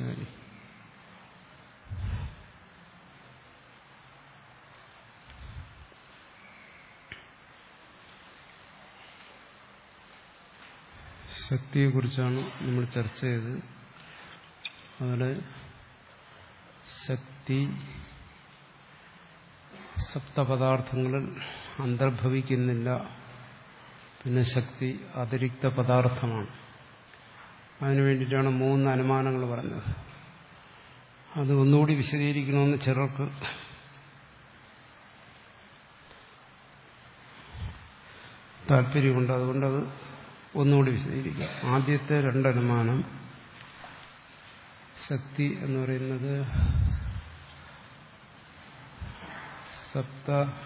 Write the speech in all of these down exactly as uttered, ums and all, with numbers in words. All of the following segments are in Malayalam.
ശരി. ശക്തിയെക്കുറിച്ചാണ് നമ്മൾ ചർച്ച ചെയ്തത്. അതിൽ ശക്തി സപ്തപദാർത്ഥങ്ങളിൽ അന്തർഭവിക്കുന്നില്ല. പിന്നെ ശക്തി അതിരിക്ത പദാർത്ഥമാണ്. അതിനു വേണ്ടിയിട്ടാണ് മൂന്ന് അനുമാനങ്ങൾ പറഞ്ഞത്. അത് ഒന്നുകൂടി വിശദീകരിക്കണമെന്ന് ചിലർക്ക് താല്പര്യമുണ്ട്. അതുകൊണ്ടത് ഒന്നുകൂടി വിശദീകരിക്കാം. ആദ്യത്തെ രണ്ടനുമാനം, ശക്തി എന്ന് പറയുന്നത് സപ്ത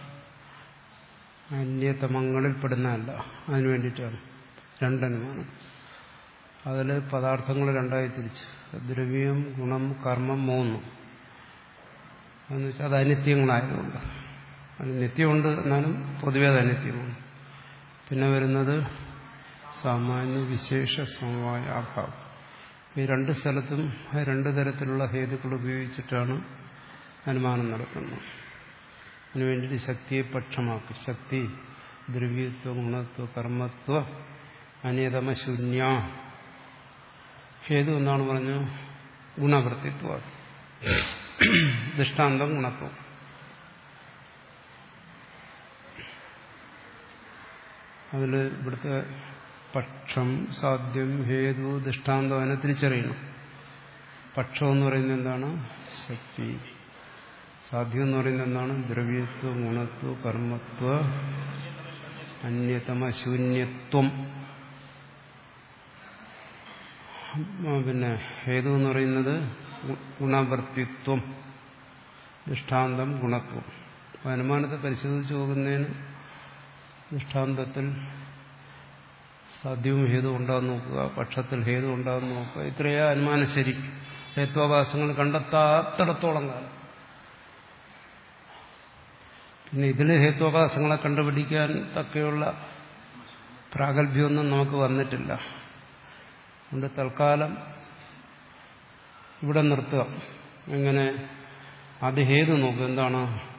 അന്യതമങ്ങളിൽ പെടുന്നതല്ല. അതിനു വേണ്ടിയിട്ടാണ് രണ്ടനുമാനം. അതിൽ പദാർത്ഥങ്ങൾ രണ്ടായി തിരിച്ചു. ദ്രവ്യം, ഗുണം, കർമ്മം മൂന്ന്. അതെന്ന് വെച്ചാൽ അത് അനിത്യങ്ങളായതുകൊണ്ട്. അത് നിത്യമുണ്ട്, എന്നാലും പൊതുവെ അത് അനിത്യമാണ്. പിന്നെ വരുന്നത് സാമാന്യ വിശേഷ സമവായ അഭാവം. ഈ രണ്ട് സ്ഥലത്തും രണ്ട് തരത്തിലുള്ള ഹേതുക്കൾ ഉപയോഗിച്ചിട്ടാണ് അനുമാനം നടത്തുന്നത്. അതിനുവേണ്ടിയിട്ട് ശക്തിയെ പക്ഷമാക്കും. ശക്തി ദ്രവ്യത്വ, ഗുണത്വ, കർമ്മത്വ, അനിയതമശൂന്യ. ഹേതു എന്നാണ് പറഞ്ഞു? ഗുണവൃത്തിത്വ. ദൃഷ്ടാന്തം ഗുണത്വം. അതിൽ ഇവിടുത്തെ പക്ഷം, സാധ്യം, ഹേതു, ദൃഷ്ടാന്തം അതിനെ തിരിച്ചറിയണം. പക്ഷം എന്ന് പറയുന്നത് എന്താണ്? ശക്തി. സാധ്യം എന്ന് പറയുന്നത് എന്താണ്? ദ്രവ്യത്വ, ഗുണത്വ, കർമ്മത്വ, അന്യതമ ശൂന്യത്വം. പിന്നെ ഹേതു എന്ന് പറയുന്നത് ഗുണവൃത്തിത്വം, ദൃഷ്ടാന്തം ഗുണത്വം. അപ്പം അനുമാനത്തെ പരിശോധിച്ച് നോക്കുന്നതിന് ദൃഷ്ടാന്തത്തിൽ സാധ്യവും ഹേതു ഉണ്ടാകുന്ന നോക്കുക, പക്ഷത്തിൽ ഹേതു ഉണ്ടാകുന്ന നോക്കുക. ഇത്രയേ അനുമാനം ശരി. ഹേത്വാഭാസങ്ങൾ കണ്ടെത്താത്തിടത്തോളം കാലം. പിന്നെ ഇതിൽ ഹേത്വാഭാസങ്ങളെ കണ്ടുപിടിക്കാൻ തക്കെയുള്ള പ്രാഗൽഭ്യമൊന്നും നമുക്ക് വന്നിട്ടില്ല. അതുകൊണ്ട് തൽക്കാലം ഇവിടെ നിർത്തുക. എങ്ങനെ? അത് ഹേതു നോക്കുക. എന്താണ്?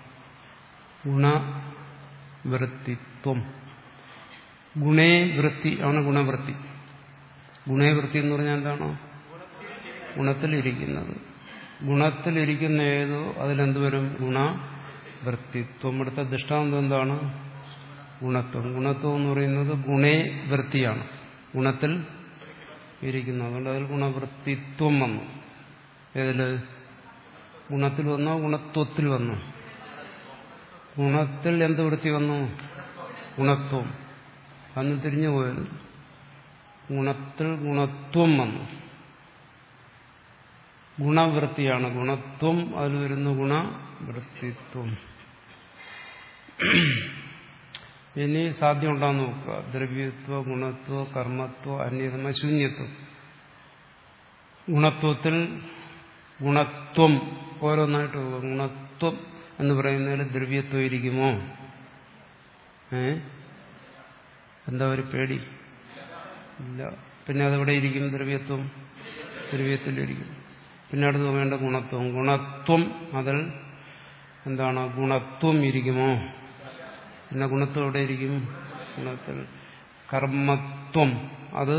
ഗുണവൃത്തിത്വം. ഗുണേ വൃത്തി ആണ് ഗുണവൃത്തി. ഗുണേ വൃത്തി എന്ന് പറഞ്ഞാൽ എന്താണോ? ഗുണത്തിലിരിക്കുന്നത്. ഗുണത്തിലിരിക്കുന്ന ഏതോ അതിലെന്ത് വരും? ഗുണവൃത്തിത്വം. ഇവിടുത്തെ ദൃഷ്ടാന്തം എന്താണ്? ഗുണത്വം. ഗുണത്വം എന്ന് പറയുന്നത് ഗുണേ വൃത്തിയാണ്, ഗുണത്തിൽ ഇരിക്കുന്നത്. അതുകൊണ്ട് അതിൽ ഗുണവൃത്തിത്വം വന്നു. ഏതില്? ഗുണത്തിൽ വന്നോ ഗുണത്വത്തിൽ വന്നു? ഗുണത്തിൽ എന്ത് വൃത്തി വന്നു? ഗുണത്വം. അന്ന് തിരിഞ്ഞു പോയത്. ഗുണത്തിൽ ഗുണത്വം വന്നു. ഗുണവൃത്തിയാണ് ഗുണത്വം. അതിൽ വരുന്ന ഗുണവൃത്തിത്വം. ഇനി സാധ്യം ഉണ്ടാകുന്ന നോക്കുക. ദ്രവ്യത്വ, ഗുണത്വ, കർമ്മത്വ, അന്യതമ ശൂന്യത്വം. ഗുണത്വത്തിൽ ഗുണത്വം ഓരോന്നായിട്ട് നോക്കുക. ഗുണത്വം എന്ന് പറയുന്നതിൽ ദ്രവ്യത്വം ഇരിക്കുമോ? ഏ എന്താ ഒരു പേടി? ഇല്ല. പിന്നെ അതെവിടെ ഇരിക്കും? ദ്രവ്യത്വം ദ്രവ്യത്തിലിരിക്കും. പിന്നെ അടുത്ത് നോക്കേണ്ട ഗുണത്വം. ഗുണത്വം അതിൽ എന്താണ്? ഗുണത്വം ഇരിക്കുമോ? പിന്നെ ഗുണത്വം എവിടെ ഇരിക്കും? ഗുണത്തിൽ. കർമ്മത്വം അത്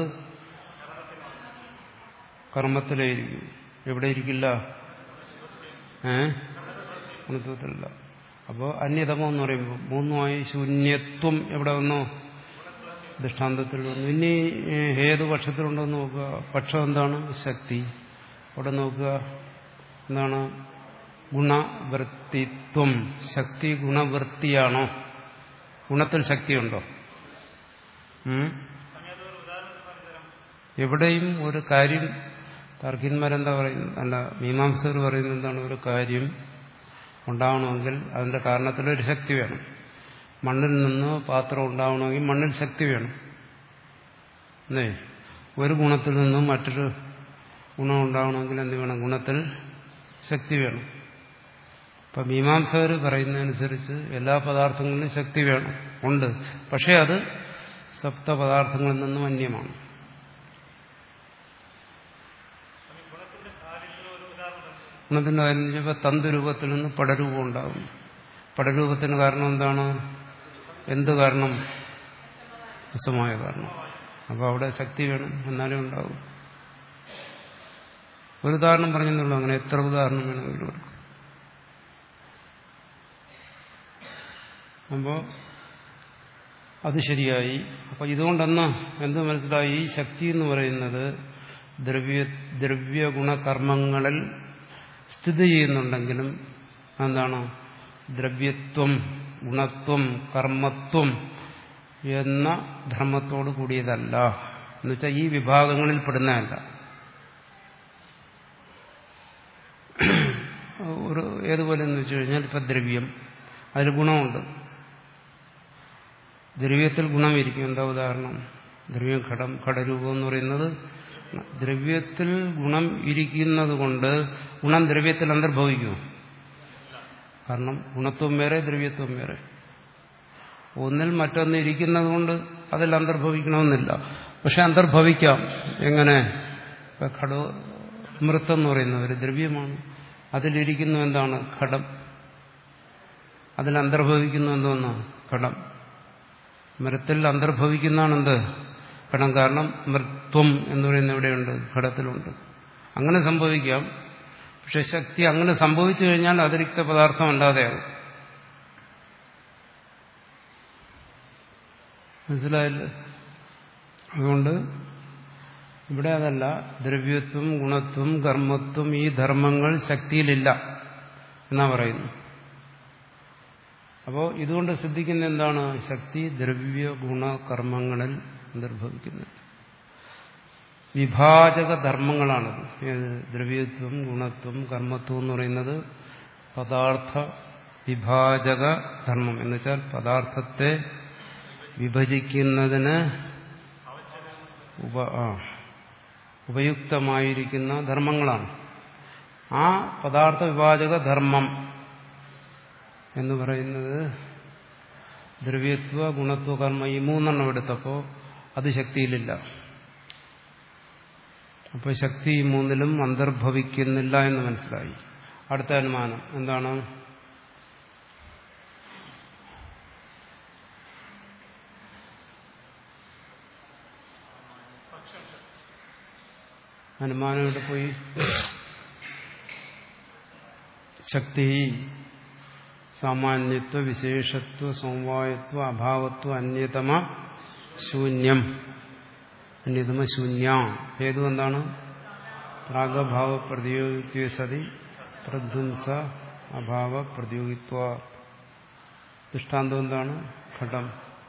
കർമ്മത്തിലായിരിക്കും. എവിടെ ഇരിക്കില്ല? ഏ ഗുണത്വത്തിലല്ല. അപ്പോൾ അന്യതമം എന്ന് പറയുമ്പോൾ മൂന്നുമായി ശൂന്യത്വം എവിടെ വന്നോ? ദൃഷ്ടാന്തത്തിൽ വന്നു. ഇനി ഏത് പക്ഷത്തിലുണ്ടോ നോക്കുക. പക്ഷം എന്താണ്? ശക്തി. അവിടെ നോക്കുക. എന്താണ്? ഗുണവൃത്തിത്വം. ശക്തി ഗുണവൃത്തിയാണോ? ഗുണത്തിൽ ശക്തിയുണ്ടോ? എവിടെയും ഒരു കാര്യം തർക്കിന്മാരെന്താ പറയുന്നത്? അല്ല, മീമാംസകർ പറയുന്നത് എന്താണ്? ഒരു കാര്യം ഉണ്ടാവണമെങ്കിൽ അതിന്റെ കാരണത്തിലൊരു ശക്തി വേണം. മണ്ണിൽ നിന്ന് പാത്രം ഉണ്ടാവണമെങ്കിൽ മണ്ണിൽ ശക്തി വേണം. അല്ലേ? ഒരു ഗുണത്തിൽ നിന്നും മറ്റൊരു ഗുണം ഉണ്ടാവണമെങ്കിൽ എന്ത് വേണം? ഗുണത്തിൽ ശക്തി വേണം. ഇപ്പൊ മീമാംസകർ പറയുന്നതനുസരിച്ച് എല്ലാ പദാർത്ഥങ്ങളിലും ശക്തി വേണം, ഉണ്ട്. പക്ഷെ അത് സപ്തപദാർത്ഥങ്ങളിൽ നിന്നും അന്യമാണ്. ഗുണത്തിന്റെ കാര്യം ചോദിച്ചപ്പോൾ തന്തുരൂപത്തിൽ നിന്ന് പടരൂപം ഉണ്ടാകും. പടരൂപത്തിന് കാരണം എന്താണ്? എന്ത് കാരണം? അസമായ കാരണം. അപ്പോൾ അവിടെ ശക്തി വേണം, എന്നാലേ ഉണ്ടാവും. ഒരു ഉദാഹരണം പറഞ്ഞെന്നുള്ളൂ, അങ്ങനെ എത്ര ഉദാഹരണം വേണമെങ്കിലും കൊടുക്കും. അപ്പോൾ അത് ശരിയായി. അപ്പൊ ഇതുകൊണ്ടെന്ന് എന്ത് മനസ്സിലായി? ഈ ശക്തി എന്ന് പറയുന്നത് ദ്രവ്യ ദ്രവ്യഗുണകർമ്മങ്ങളിൽ സ്ഥിതി ചെയ്യുന്നുണ്ടെങ്കിലും എന്താണ്? ദ്രവ്യത്വം, ഗുണത്വം, കർമ്മത്വം എന്ന ധർമ്മത്തോട് കൂടിയതല്ല. എന്നുവെച്ചാൽ ഈ വിഭാഗങ്ങളിൽ പെടുന്നതല്ല. ഒരു ഏതുപോലെ എന്ന് വെച്ച് കഴിഞ്ഞാൽ ഇപ്പം ദ്രവ്യം, അതിൽ ഗുണമുണ്ട്. ദ്രവ്യത്തിൽ ഗുണമിരിക്കും. എന്താ ഉദാഹരണം? ദ്രവ്യം ഘടം, ഘടരൂപം എന്ന് പറയുന്നത് ദ്രവ്യത്തിൽ ഗുണം ഇരിക്കുന്നത് കൊണ്ട് ഗുണം ദ്രവ്യത്തിൽ അന്തർഭവിക്കുമോ? കാരണം ഗുണത്വം വേറെ, ദ്രവ്യത്വം വേറെ. ഒന്നിൽ മറ്റൊന്ന് ഇരിക്കുന്നത് കൊണ്ട് അതിൽ അന്തർഭവിക്കണമെന്നില്ല. പക്ഷെ അന്തർഭവിക്കാം. എങ്ങനെ? ഇപ്പം ഘട മൃത്തെന്ന് പറയുന്ന ഒരു ദ്രവ്യമാണ്. അതിലിരിക്കുന്നു എന്താണ്? ഘടം. അതിൽ അന്തർഭവിക്കുന്നു എന്തോന്ന്? ഘടം. മരത്തിൽ അന്തർഭവിക്കുന്നതാണ് എന്ത്? ഘടം. കാരണം മൃത്വം എന്ന് പറയുന്ന എവിടെയുണ്ട്? ഘടത്തിലുണ്ട്. അങ്ങനെ സംഭവിക്കാം. പക്ഷെ ശക്തി അങ്ങനെ സംഭവിച്ചു കഴിഞ്ഞാൽ അതിരിക്ത പദാർത്ഥം അല്ലാതെയാകും. മനസ്സിലായില്ലേ? അതുകൊണ്ട് ഇവിടെ അതല്ല. ദ്രവ്യത്വം, ഗുണത്വം, കർമ്മത്വം ഈ ധർമ്മങ്ങൾ ശക്തിയിലില്ല എന്നാ പറയുന്നു. അപ്പോൾ ഇതുകൊണ്ട് സിദ്ധിക്കുന്ന എന്താണ്? ശക്തി ദ്രവ്യ ഗുണ കർമ്മങ്ങളിൽ അന്തർഭവിക്കുന്നത്. വിഭാജക ധർമ്മങ്ങളാണത്. ദ്രവ്യത്വം, ഗുണത്വം, കർമ്മത്വം എന്ന് പറയുന്നത് പദാർത്ഥ വിഭാജക ധർമ്മം. എന്നുവെച്ചാൽ പദാർത്ഥത്തെ വിഭജിക്കുന്നതിന് ഉപ ഉപയുക്തമായിരിക്കുന്ന ധർമ്മങ്ങളാണ്. ആ പദാർത്ഥ വിഭാജക ധർമ്മം എന്ന് പറയുന്നത് ദ്രവ്യത്വ, ഗുണത്വ, കർമ്മ ഈ മൂന്നെണ്ണം എടുത്തപ്പോൾ അത് ശക്തിയിലില്ല. അപ്പോൾ ശക്തി ഈ മൂന്നിലും അന്തർഭവിക്കുന്നില്ല എന്ന് മനസ്സിലായി. അടുത്ത അനുമാനം എന്താണ്? അനുമാനം ഇവിടെ പോയി. ശക്തി സാമാന്യത്വ, വിശേഷത്വ, സമവായത്വ, അഭാവത്വ, അന്യതമ ശൂന്യം. അന്യതമ ശൂന്യ ഹേതു എന്താണ്? പ്രാഗഭാവ പ്രതിയോഗിത്വ സതി പ്രധ്വംസ അഭാവ പ്രതിയോഗിത്വ. ദൃഷ്ടാന്തം എന്താണ്? ഘടം.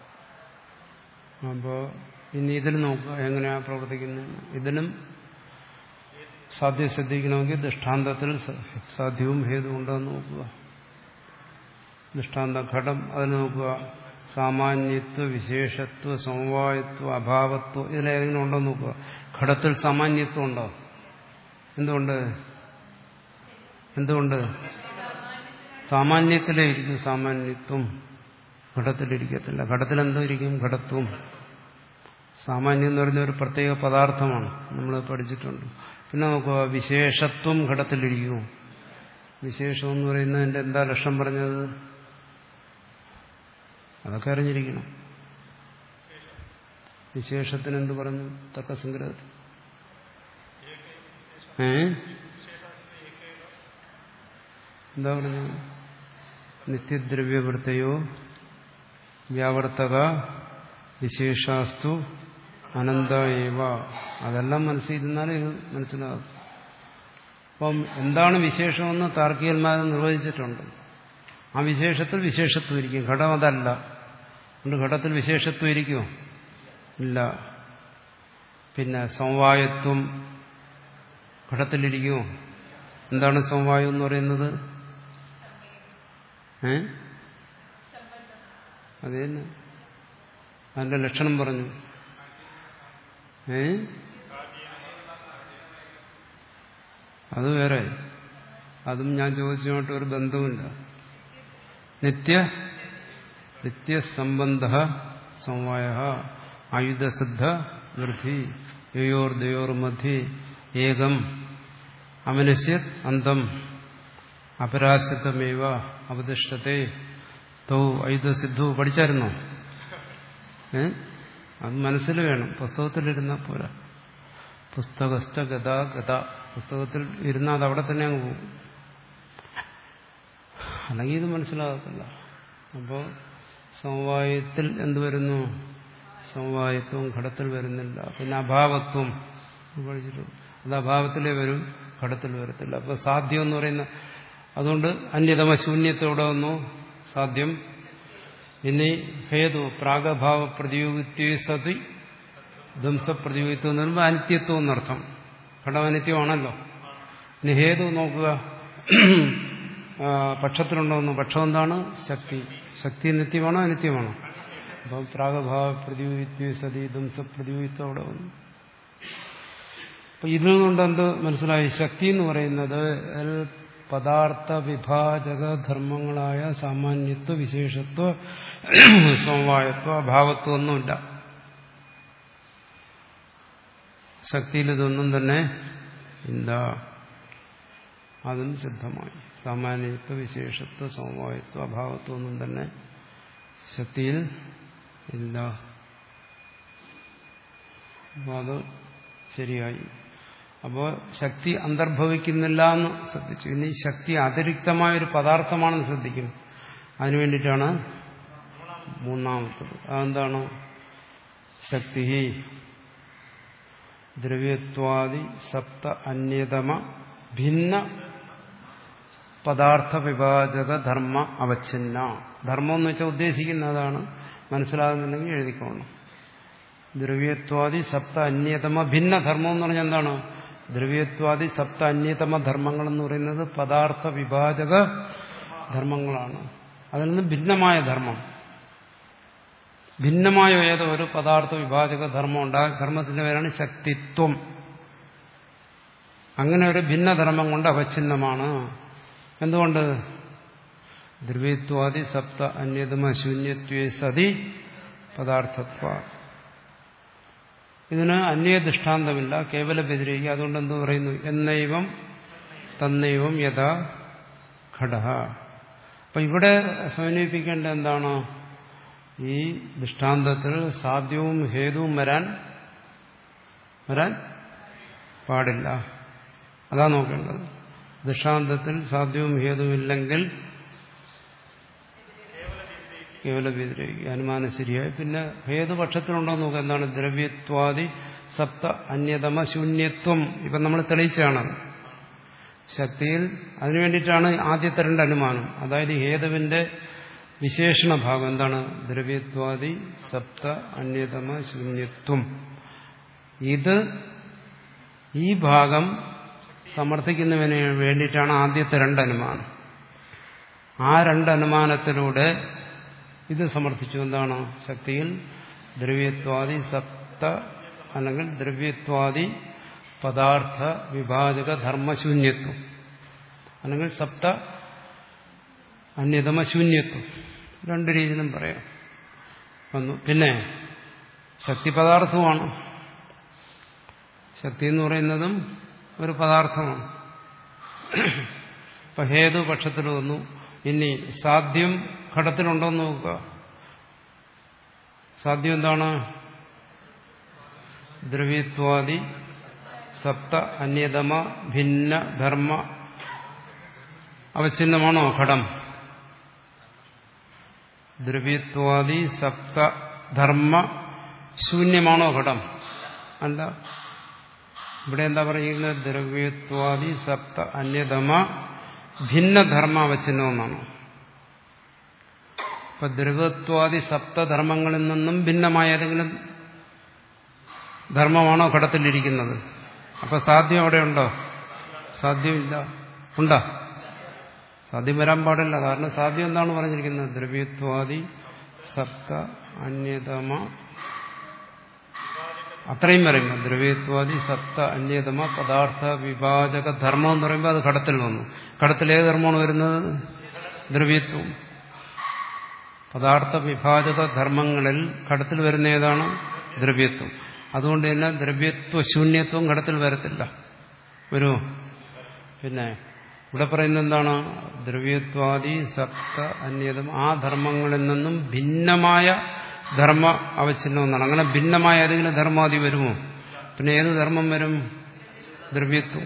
അപ്പോൾ ഇനി ഇതിൽ നോക്കുക എങ്ങനെയാണ് പ്രവർത്തിക്കുന്നത്. ഇതിനും സാധ്യം ശ്രദ്ധിക്കണമെങ്കിൽ ദൃഷ്ടാന്തത്തിൽ സാധ്യവും ഹേതുവും ഉണ്ടോയെന്ന് നോക്കുക. ദൃഷ്ടാന്ത ഘടം അതിന് നോക്കുക. സാമാന്യത്വ, വിശേഷത്വ, സമവായത്വ, അഭാവത്വം ഇതിലേതെങ്കിലും ഉണ്ടോ നോക്കുക. ഘടത്തിൽ സാമാന്യത്വം ഉണ്ടോ? എന്തുകൊണ്ട്? എന്തുകൊണ്ട്? സാമാന്യത്തിലേ ഇരിക്കും. സാമാന്യത്വം ഘടത്തിലിരിക്കത്തില്ല. ഘടത്തിൽ എന്തോ ഇരിക്കും? ഘടത്വം. സാമാന്യം എന്ന് പറയുന്ന ഒരു പ്രത്യേക പദാർത്ഥമാണ്, നമ്മൾ പഠിച്ചിട്ടുണ്ട്. പിന്നെ നോക്കുക, വിശേഷത്വം ഘടത്തിലിരിക്കുമോ? വിശേഷം എന്ന് പറയുന്നതിന്റെ എന്താ ലക്ഷണം പറഞ്ഞത്? അതൊക്കെ അറിഞ്ഞിരിക്കണം. വിശേഷത്തിന് എന്ത് പറഞ്ഞു തർക്കസംഗ്രഹത്തിൽ? ഏ എന്താ പറഞ്ഞു? നിത്യദ്രവ്യവൃത്തയോ വ്യാവർത്തക വിശേഷാസ്തു അനന്ത ഏവ. അതെല്ലാം മനസ്സിരുന്നാലേ ഇത് മനസ്സിലാകും. അപ്പം എന്താണ് വിശേഷമെന്ന് താർക്കികന്മാർ നിർവചിച്ചിട്ടുണ്ട്. ആ വിശേഷത്തിൽ വിശേഷത്വം ഇരിക്കും. ഘടം അതല്ല. അതുകൊണ്ട് ഘടത്തിൽ വിശേഷത്വം ഇരിക്കുമോ? ഇല്ല. പിന്നെ സമവായത്വം ഘടത്തിലിരിക്കുമോ? എന്താണ് സമവായം എന്ന് പറയുന്നത്? ഏ അത് തന്നെ. അതിന്റെ ലക്ഷണം പറഞ്ഞു. ഏ അത് വേറെ. അതും ഞാൻ ചോദിച്ചതുമായിട്ട് ഒരു ബന്ധവുമില്ല. നിത്യ നിത്യസംബന്ധ സമവായ ആയുധസിദ്ധ വൃദ്ധി യോർ ദയോർ മധ്യ ഏകം അമനശ്യത് അന്തം അപരാശിത്വമേവ അവതിഷ്ഠത്തെ തൗ ഐത സിദ്ധു പഠിച്ചായിരുന്നോ? ഏ അത് മനസ്സിൽ വേണം, പുസ്തകത്തിലിരുന്നാൽ പോരാ. പുസ്തകസ്ഥ ഗത ഗത, പുസ്തകത്തിൽ ഇരുന്നാൽ അത് അവിടെ തന്നെ അങ്ങ് പോകും, അല്ലെങ്കിൽ ഇത് മനസ്സിലാകത്തില്ല. അപ്പോൾ സമവായത്തിൽ എന്ത് വരുന്നു? സമവായത്വം ഘടത്തിൽ വരുന്നില്ല. പിന്നെ അഭാവത്വം പഠിച്ചിട്ടു, അത് അഭാവത്തിലേ വരും, ഘടത്തിൽ വരത്തില്ല. അപ്പോൾ സാധ്യം എന്ന് പറയുന്ന, അതുകൊണ്ട് അന്യതമ ശൂന്യത്തോടെ വന്നു സാധ്യം. ഇനി ഹേതു പ്രാഗഭാവ പ്രതിയോഗിത്വ സതി ധ്വംസപ്രതിയോഗിത്വം എന്ന് പറയുമ്പോൾ അനിത്യത്വം എന്നർത്ഥം. ഘടം അനിത്യമാണല്ലോ. ഇനി ഹേതു നോക്കുക, പക്ഷത്തിലുണ്ടോന്നു. പക്ഷം എന്താണ്? ശക്തി. ശക്തി നിത്യമാണോ അനിത്യമാണോ? അപ്പം പ്രാഗഭാവ പ്രതിയോഗിത്വ സതി ധ്വംസപ്രതിയോഗിത്വം അവിടെ വന്നു. അപ്പൊ ഇതിൽ നിന്നുകൊണ്ട് എന്ത് മനസ്സിലായി? ശക്തി എന്ന് പറയുന്നത് പദാർത്ഥ വിഭാജക ധർമ്മങ്ങളായ സാമാന്യത്വ, വിശേഷത്വ, സമവായത്വ, അഭാവത്വം ഒന്നുമില്ല. ശക്തിയിൽ ഇതൊന്നും തന്നെ ഇല്ല. അതും സിദ്ധമായി. സാമാന്യത്വ, വിശേഷത്വ, സമവായത്വ, അഭാവത്വം ഒന്നും തന്നെ ശക്തിയിൽ ഇല്ല. അപ്പോൾ അത് ശരിയായി. അപ്പോൾ ശക്തി അന്തർഭവിക്കുന്നില്ല എന്ന് ശ്രദ്ധിച്ചു. ഇനി ശക്തി അതിരിക്തമായൊരു പദാർത്ഥമാണെന്ന് ശ്രദ്ധിക്കും. അതിനു വേണ്ടിയിട്ടാണ് മൂന്നാമത്തത്. അതെന്താണ്? ശക്തി ദ്രവ്യത്വാദി സപ്ത അന്യതമ ഭിന്ന പദാർത്ഥ വിഭാജക ധർമ്മ അവച്ഛിന്ന. ധർമ്മം എന്ന് വെച്ചാൽ ഉദ്ദേശിക്കുന്നതാണ്. മനസ്സിലാകുന്നുണ്ടെങ്കിൽ എഴുതിക്കോണം. ദ്രവ്യത്വാദി സപ്ത അന്യതമ ഭിന്ന ധർമ്മം എന്ന് പറഞ്ഞാൽ എന്താണ്? ദ്രവ്യത്വാദി സപ്ത അന്യതമ ധർമ്മങ്ങൾ എന്ന് പറയുന്നത് പദാർത്ഥ വിഭാജക ധർമ്മങ്ങളാണ്. അതിൽ നിന്ന് ഭിന്നമായ ധർമ്മം, ഭിന്നമായ ഏതോ ഒരു പദാർത്ഥ വിഭാജക ധർമ്മം ഉണ്ടാകും. ധർമ്മത്തിന്റെ പേരാണ് ശക്തിത്വം. അങ്ങനെ ഒരു ഭിന്നധർമ്മം കൊണ്ട് അവച്ഛിന്നമാണ്. എന്തുകൊണ്ട്? ദ്രവ്യത്വാദി സപ്ത അന്യതമ ശൂന്യത്വേ സതി പദാർത്ഥത്വ. ഇതിന് അന്യ ദൃഷ്ടാന്തമില്ല, കേവല വ്യതിരേകം. അതുകൊണ്ട് എന്ത് പറയുന്നു? എന്നൈവം തന്നൈവം യഥാ ഘടഃ. അപ്പൊ ഇവിടെ സമന്വയിപ്പിക്കേണ്ട എന്താണ്? ഈ ദൃഷ്ടാന്തത്തിൽ സാധ്യവും ഹേതുവും വരാൻ വരാൻ പാടില്ല. അതാ നോക്കേണ്ടത്. ദൃഷ്ടാന്തത്തിൽ സാധ്യവും ഹേതുവും ഇല്ലെങ്കിൽ കേവല വ്യതിരേകം, അനുമാനം ശരിയായി. പിന്നെ ഹേതുപക്ഷത്തിലുണ്ടോ നോക്കുക. എന്താണ്? ദ്രവ്യത്വാദി സപ്ത അന്യതമ ശൂന്യത്വം. ഇപ്പം നമ്മൾ തെളിയിച്ചാണ് ശക്തിയിൽ. അതിനു വേണ്ടിയിട്ടാണ് ആദ്യത്തെ രണ്ട് അനുമാനം. അതായത് ഹേതുവിന്റെ വിശേഷണ ഭാഗം എന്താണ്? ദ്രവ്യത്വാദി സപ്ത അന്യതമ ശൂന്യത്വം. ഇത് ഈ ഭാഗം സമർത്ഥിക്കുന്നതിന് വേണ്ടിയിട്ടാണ് ആദ്യത്തെ രണ്ട് അനുമാനം. ആ രണ്ട് അനുമാനത്തിലൂടെ ഇത് സമർത്ഥിച്ചു. എന്താണ്? ശക്തിയിൽ ദ്രവ്യത്വാദി സപ്ത അല്ലെങ്കിൽ ദ്രവ്യത്വാദി പദാർത്ഥ വിഭാജക ധർമ്മശൂന്യത്വം അല്ലെങ്കിൽ സപ്ത അന്യതമ ശൂന്യത്വം, രണ്ട് രീതിയിലും പറയാം. പിന്നെ ശക്തി പദാർത്ഥവുമാണ്. ശക്തി എന്ന് പറയുന്നതും ഒരു പദാർത്ഥമാണ്. ഇപ്പൊ ഹേതു പക്ഷത്തിൽ വന്നു. ഇനി സാധ്യം ഘടത്തിലുണ്ടോന്ന് നോക്കുക. സാധ്യം എന്താണ്? ദ്രവ്യത്വാദി സപ്ത അന്യതമ ഭിന്ന ധർമ്മ അവച്ഛിന്നമാണോ ഘടം? ദ്രവ്യത്വാദി സപ്ത ധർമ്മ ശൂന്യമാണോ ഘടം? അല്ല. ഇവിടെ എന്താ പറയുന്നത്? ദ്രവ്യത്വാദി സപ്ത അന്യതമ ഭിന്നധർമ്മ അവച്ഛിന്നമെന്നാണ്. ഇപ്പൊ ദ്രവ്യത്വാദി സപ്തധർമ്മങ്ങളിൽ നിന്നും ഭിന്നമായ ഏതെങ്കിലും ധർമ്മമാണോ ഘടത്തിലിരിക്കുന്നത്? അപ്പൊ സാധ്യം അവിടെ ഉണ്ടോ? സാധ്യമില്ല. ഉണ്ടോ? സാധ്യം വരാൻ പാടില്ല. കാരണം സാധ്യം എന്താണ് പറഞ്ഞിരിക്കുന്നത്? ദ്രവ്യത്വാദി സപ്ത അന്യതമ, അത്രയും പറയുന്നു. ദ്രവ്യത്വാദി സപ്ത അന്യതമ പദാർത്ഥ വിഭാജക ധർമ്മം എന്ന് പറയുമ്പോൾ അത് ഘടത്തിൽ വന്നു. ഘടത്തിൽ ഏത് ധർമ്മമാണ് വരുന്നത്? ദ്രവ്യത്വം. പദാർത്ഥ വിഭാജക ധർമ്മങ്ങളിൽ ഘടത്തിൽ വരുന്ന ഏതാണ്? ദ്രവ്യത്വം. അതുകൊണ്ട് തന്നെ ദ്രവ്യത്വ ശൂന്യത്വം ഘടത്തിൽ വരത്തില്ല. വരുമോ? പിന്നെ ഇവിടെ പറയുന്നത് എന്താണ്? ദ്രവ്യത്വാദി സപ്ത അന്യതം ആ ധർമ്മങ്ങളിൽ നിന്നും ഭിന്നമായ ധർമ്മ അവച്ഛിന്നം എന്നാണ്. അങ്ങനെ ഭിന്നമായ ഏതെങ്കിലും ധർമാദി വരുമോ? പിന്നെ ഏത് ധർമ്മം വരും? ദ്രവ്യത്വം.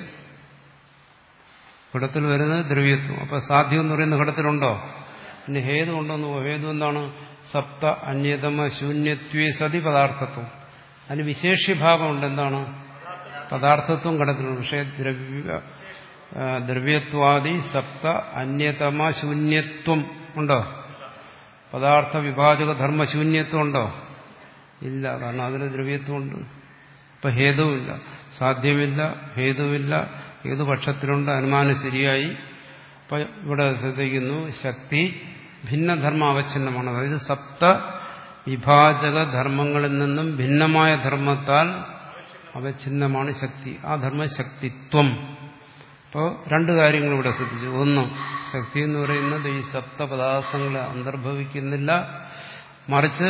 ഘടത്തിൽ വരുന്നത് ദ്രവ്യത്വം. അപ്പൊ സാധ്യം എന്ന് പറയുന്ന ഘടത്തിലുണ്ടോ? പിന്നെ ഹേതു ഉണ്ടോന്ന് പോ. ഹേതു എന്താണ്? സപ്ത അന്യതമ ശൂന്യത്വേ സതി പദാർത്ഥത്വം. അതിന് വിശേഷ്യഭാഗമുണ്ട്. എന്താണ്? പദാർത്ഥത്വം ഘടത്തിലുണ്ട്. പക്ഷേ ദ്രവ്യ ദ്രവ്യത്വാദി സപ്ത അന്യതമ ശൂന്യത്വം ഉണ്ടോ? പദാർത്ഥ വിഭാജക ധർമ്മശൂന്യത്വം ഉണ്ടോ? ഇല്ല. കാരണം അതിന് ദ്രവ്യത്വമുണ്ട്. ഇപ്പൊ ഹേതുവില്ല, സാധ്യമില്ല, ഹേതുവില്ല. ഏതു പക്ഷത്തിലുണ്ട്? അനുമാനം ശരിയായി. അപ്പൊ ഇവിടെ ശ്രദ്ധിക്കുന്നു, ശക്തി ഭിന്നധർമ്മ അവച്ഛിന്നമാണ്. അതായത് സപ്ത വിഭാജക ധർമ്മങ്ങളിൽ നിന്നും ഭിന്നമായ ധർമ്മത്താൽ അവച്ഛിന്നമാണ് ശക്തി. ആ ധർമ്മശക്തിത്വം. അപ്പോൾ രണ്ട് കാര്യങ്ങൾ ഇവിടെ ശ്രദ്ധിച്ചു. ഒന്ന്, ശക്തി എന്ന് പറയുന്നത് ഈ സപ്ത പദാർത്ഥങ്ങളെ അന്തർഭവിക്കുന്നില്ല, മറിച്ച്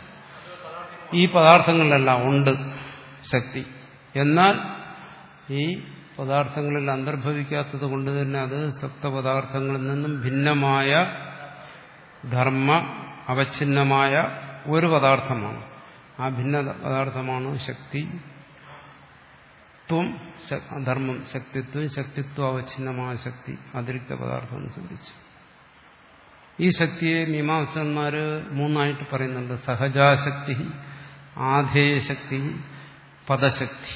ഈ പദാർത്ഥങ്ങളിലെല്ലാം ഉണ്ട് ശക്തി. എന്നാൽ ഈ പദാർത്ഥങ്ങളിൽ അന്തർഭവിക്കാത്തത് കൊണ്ട് തന്നെ അത് സപ്തപദാർത്ഥങ്ങളിൽ നിന്നും ഭിന്നമായ ധർമ്മ അവച്ഛിന്നമായ ഒരു പദാർത്ഥമാണ്. ആ ഭിന്ന പദാർത്ഥമാണ് ശക്തി. ത്വം ധർമ്മം ശക്തിത്വം, ശക്തിത്വം അവച്ഛിന്നമായ ശക്തി, അതിരിക്ത പദാർത്ഥം അനുസരിച്ച്. ഈ ശക്തിയെ മീമാംസകന്മാര് മൂന്നായിട്ട് പറയുന്നുണ്ട്. സഹജാശക്തി, ആധേയശക്തി, പദശക്തി.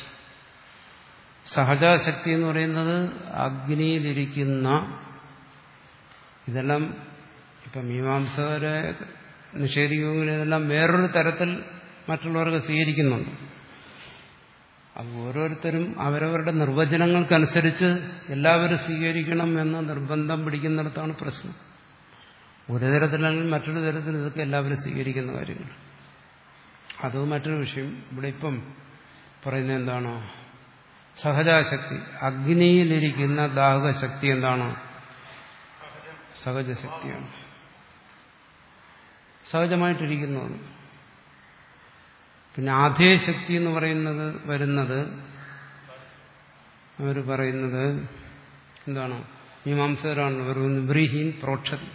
സഹജാശക്തി എന്ന് പറയുന്നത് അഗ്നിയിലിരിക്കുന്ന, ഇതെല്ലാം ഇപ്പം മീമാംസകരെ നിഷേധിക്കുമെങ്കിൽ ഇതെല്ലാം വേറൊരു തരത്തിൽ മറ്റുള്ളവർക്ക് സ്വീകരിക്കുന്നുണ്ട്. അത് ഓരോരുത്തരും അവരവരുടെ നിർവചനങ്ങൾക്കനുസരിച്ച് എല്ലാവരും സ്വീകരിക്കണം എന്ന നിർബന്ധം പിടിക്കുന്നിടത്താണ് പ്രശ്നം. ഒരു തരത്തിലാണെങ്കിൽ മറ്റൊരു തരത്തിൽ ഇതൊക്കെ എല്ലാവരും സ്വീകരിക്കുന്ന കാര്യങ്ങൾ. അത് മറ്റൊരു വിഷയം. ഇവിടെ ഇപ്പം പറയുന്നത് എന്താണ്? സഹജാശക്തി, അഗ്നിയിലിരിക്കുന്ന ദാഹകശക്തി എന്താണ്? സഹജശക്തിയാണ്, സഹജമായിട്ടിരിക്കുന്നത്. പിന്നെ ആധേയശക്തി എന്ന് പറയുന്നത് വരുന്നത് അവർ പറയുന്നത് എന്താണ്? മീമാംസകരാണ് പറയുന്നത് വ്രീഹീൻ പ്രോക്ഷതി.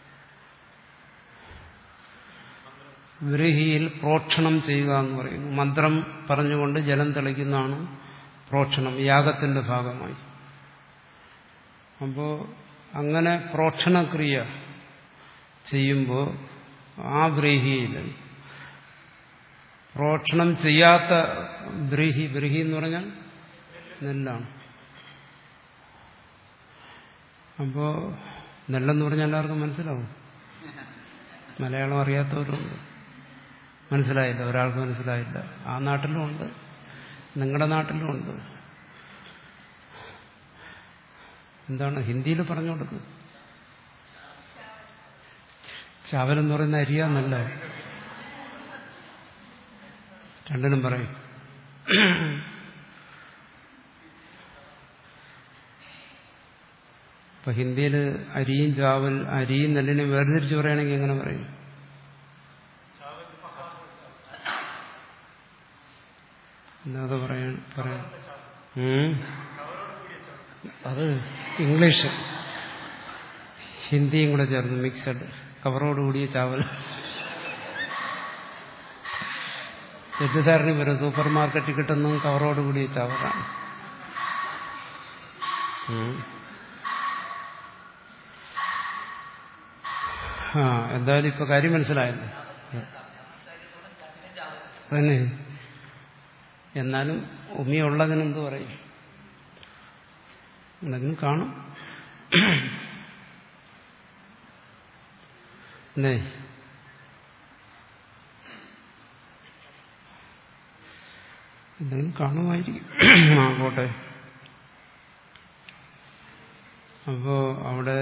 വ്രീഹിയിൽ പ്രോക്ഷണം ചെയ്യുക എന്ന് പറയുന്നു. മന്ത്രം പറഞ്ഞുകൊണ്ട് ജലം തെളിക്കുന്നതാണ് പ്രോക്ഷണം, യാഗത്തിന്റെ ഭാഗമായി. അപ്പോൾ അങ്ങനെ പ്രോക്ഷണക്രിയ ചെയ്യുമ്പോൾ ആ വ്രീഹിയിൽ പ്രോക്ഷണം ചെയ്യാത്ത ബ്രീഹി, ബ്രീഹി എന്ന് പറഞ്ഞാൽ നെല്ലാണ്. അപ്പോ നെല്ലെന്ന് പറഞ്ഞാൽ എല്ലാവർക്കും മനസ്സിലാവും. മലയാളം അറിയാത്തവരുണ്ട്. മനസ്സിലായില്ല, ഒരാൾക്ക് മനസ്സിലായില്ല. ആ നാട്ടിലും ഉണ്ട്, നിങ്ങളുടെ നാട്ടിലും ഉണ്ട്. എന്താണ് ഹിന്ദിയിൽ പറഞ്ഞു കൊടുക്കുക? ചാവലെന്ന് പറയുന്ന അരിയാന്നല്ല, രണ്ടിനും പറയും. ഇപ്പൊ ഹിന്ദിയിൽ അരിയും ചാവൽ, അരിയും നെല്ലിനെ വേർതിരിച്ച് പറയുകയാണെങ്കിൽ എങ്ങനെ പറയും? എന്താ പറയാൻ പറയാം അത് ഇംഗ്ലീഷ് ഹിന്ദിയും കൂടെ ചേർന്ന് മിക്സഡ്, കവറോടുകൂടിയ ചാവൽ. തെറ്റിദ്ധാരണ വരും, സൂപ്പർ മാർക്കറ്റിൽ കിട്ടുന്നതും കവറോടുകൂടിയ ചാവലാണ്. ആ എന്തായാലും ഇപ്പൊ കാര്യം മനസ്സിലായല്ലോ തന്നെ. എന്നാലും ഉമിയുള്ളതിനെന്ത് പറയും? എന്തെങ്കിലും കാണും അല്ലേ? എന്തെങ്കിലും കാണുമായിരിക്കും. ആ പോട്ടെ. അപ്പോ അവിടെ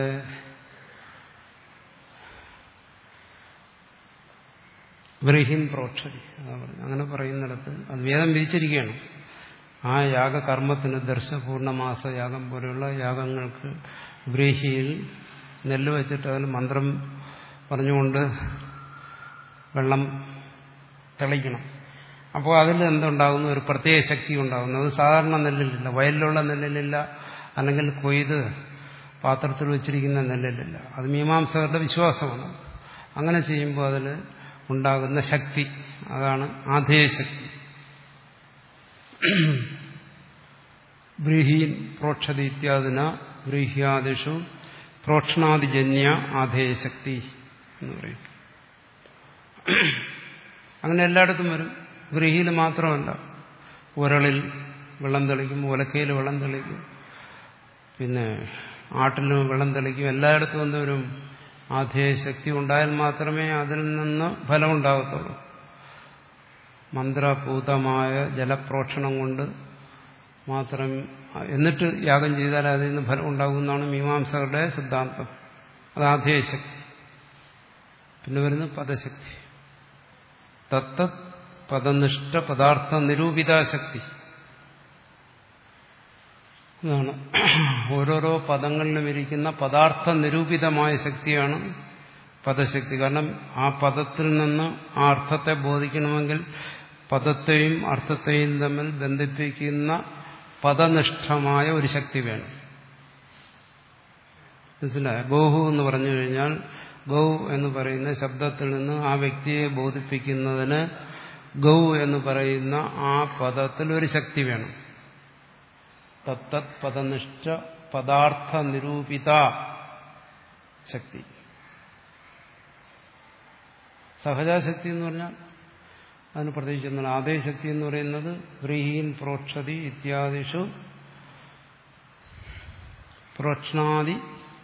വ്രീഹിൻ പ്രോക്ഷതി അങ്ങനെ പറയുന്നിടത്ത് അത് വേദം വിധിച്ചിരിക്കുകയാണ്. ആ യാഗകർമ്മത്തിന് ദർശപൂർണമാസ യാഗം പോലെയുള്ള യാഗങ്ങൾക്ക് വ്രീഹിയിൽ നെല്ല് വെച്ചിട്ട് അതിൽ മന്ത്രം പറഞ്ഞുകൊണ്ട് വെള്ളം തെളിക്കണം. അപ്പോൾ അതിൽ എന്തുണ്ടാകുന്നു? ഒരു പ്രത്യേക ശക്തി ഉണ്ടാകുന്നു. അത് സാധാരണ നെല്ലിലില്ല, വയലിലുള്ള നെല്ലിലില്ല, അല്ലെങ്കിൽ കൊയ്ത് പാത്രത്തിൽ വെച്ചിരിക്കുന്ന നെല്ലില്ല. അത് മീമാംസകരുടെ വിശ്വാസമാണ്. അങ്ങനെ ചെയ്യുമ്പോൾ അതിൽ ഉണ്ടാകുന്ന ശക്തി, അതാണ് ആധേയശക്തി. വ്രീഹീൻ പ്രോക്ഷതി ഇത്യാദിന വ്രീഹ്യാദിഷു പ്രോക്ഷണാദിജന്യ ആധേയശക്തി എന്ന് പറയും. അങ്ങനെ എല്ലായിടത്തും വരും. വ്രീഹിയിൽ മാത്രമല്ല, ഉരളിൽ വെള്ളം തെളിക്കും, ഉലക്കയിൽ വെള്ളം തെളിക്കും, പിന്നെ ആട്ടിൽ വെള്ളം തെളിക്കും. എല്ലായിടത്തും എന്തോരും ആധേയശക്തി ഉണ്ടായാൽ മാത്രമേ അതിൽ നിന്ന് ഫലം ഉണ്ടാകത്തുള്ളൂ. മന്ത്രഭൂതമായ ജലപ്രോക്ഷണം കൊണ്ട് മാത്രം എന്നിട്ട് യാഗം ചെയ്താൽ അതിൽ നിന്ന് ഫലം ഉണ്ടാകുമെന്നാണ് മീമാംസകരുടെ സിദ്ധാന്തം. അത് ആധേയശക്തി. പിന്നെ വരുന്നത് പദശക്തി. തത്തത് പദനിഷ്ഠ പദാർത്ഥ നിരൂപിതാശക്തി. ഇതാണ് ഓരോരോ പദങ്ങളിലും ഇരിക്കുന്ന പദാർത്ഥ നിരൂപിതമായ ശക്തിയാണ് പദശക്തി. കാരണം ആ പദത്തിൽ നിന്ന് ആ അർത്ഥത്തെ ബോധിക്കണമെങ്കിൽ പദത്തെയും അർത്ഥത്തെയും തമ്മിൽ ബന്ധിപ്പിക്കുന്ന പദനിഷ്ഠമായ ഒരു ശക്തി വേണം. മനസ്സിലായോ? ഗൗഹു എന്ന് പറഞ്ഞു കഴിഞ്ഞാൽ ഗൗ എന്ന് പറയുന്ന ശബ്ദത്തിൽ നിന്ന് ആ വ്യക്തിയെ ബോധിപ്പിക്കുന്നതിന് ഗൗ എന്ന് പറയുന്ന ആ പദത്തിൽ ഒരു ശക്തി വേണം. തത്തത് പദനിഷ്ഠ പദാർത്ഥ നിരൂപിത ശക്തി. സഹജാശക്തി എന്ന് പറഞ്ഞാൽ അതിന് പ്രത്യേകിച്ച് എന്താണ്? ആദേശക്തി എന്ന് പറയുന്നത് വ്രീഹീൻ പ്രോക്ഷതി ഇത്യാദിഷു പ്രോക്ഷണാദി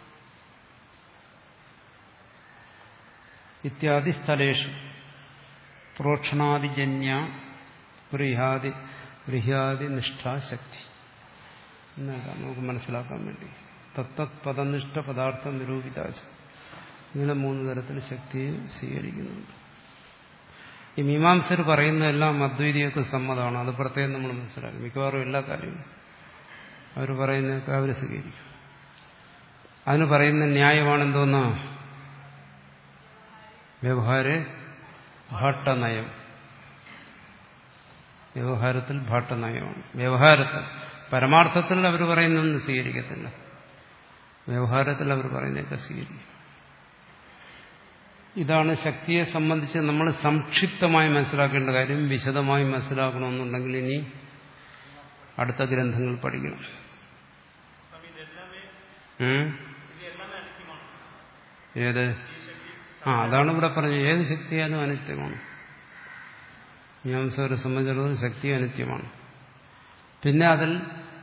ഇത്യാദി സ്ഥലേഷു പ്രോക്ഷണാദിജന്യ വ്രീഹാദി വ്രീഹാദി നിഷ്ഠാശക്തി എന്നേക്കാം നമുക്ക് മനസ്സിലാക്കാൻ വേണ്ടി. തത്തത് പദനിഷ്ഠ പദാർത്ഥ നിരൂപിതാശക്തി. ഇങ്ങനെ മൂന്ന് തരത്തിൽ ശക്തിയെ സ്വീകരിക്കുന്നുണ്ട്. ഈ മീമാംസർ പറയുന്നതെല്ലാം അദ്വൈതിയൊക്കെ സമ്മതമാണ്. അത് പ്രത്യേകം നമ്മൾ മനസ്സിലാക്കും. മിക്കവാറും എല്ലാ കാര്യവും അവർ പറയുന്നതൊക്കെ അവർ സ്വീകരിക്കും. അതിന് പറയുന്ന ന്യായമാണെന്തോന്നാ? വ്യവഹാരെ ഭാട്ടനയം. വ്യവഹാരത്തിൽ ഭാട്ടനയമാണ്. വ്യവഹാരത്തിൽ, പരമാർത്ഥത്തിൽ അവർ പറയുന്നതൊന്നും സ്വീകരിക്കത്തില്ല. വ്യവഹാരത്തിൽ അവർ പറയുന്നതൊക്കെ സ്വീകരിക്കും. ഇതാണ് ശക്തിയെ സംബന്ധിച്ച് നമ്മൾ സംക്ഷിപ്തമായി മനസ്സിലാക്കേണ്ട കാര്യം. വിശദമായി മനസ്സിലാക്കണമെന്നുണ്ടെങ്കിൽ ഇനി അടുത്ത ഗ്രന്ഥങ്ങൾ പഠിക്കണം. ഏത്? ആ അതാണ് ഇവിടെ പറഞ്ഞത്. ഏത് ശക്തിയാലും അനിത്യമാണ്. മീമാംസകരെ സംബന്ധിച്ചിടത്തോളം ശക്തി അനിത്യമാണ്. പിന്നെ അതിൽ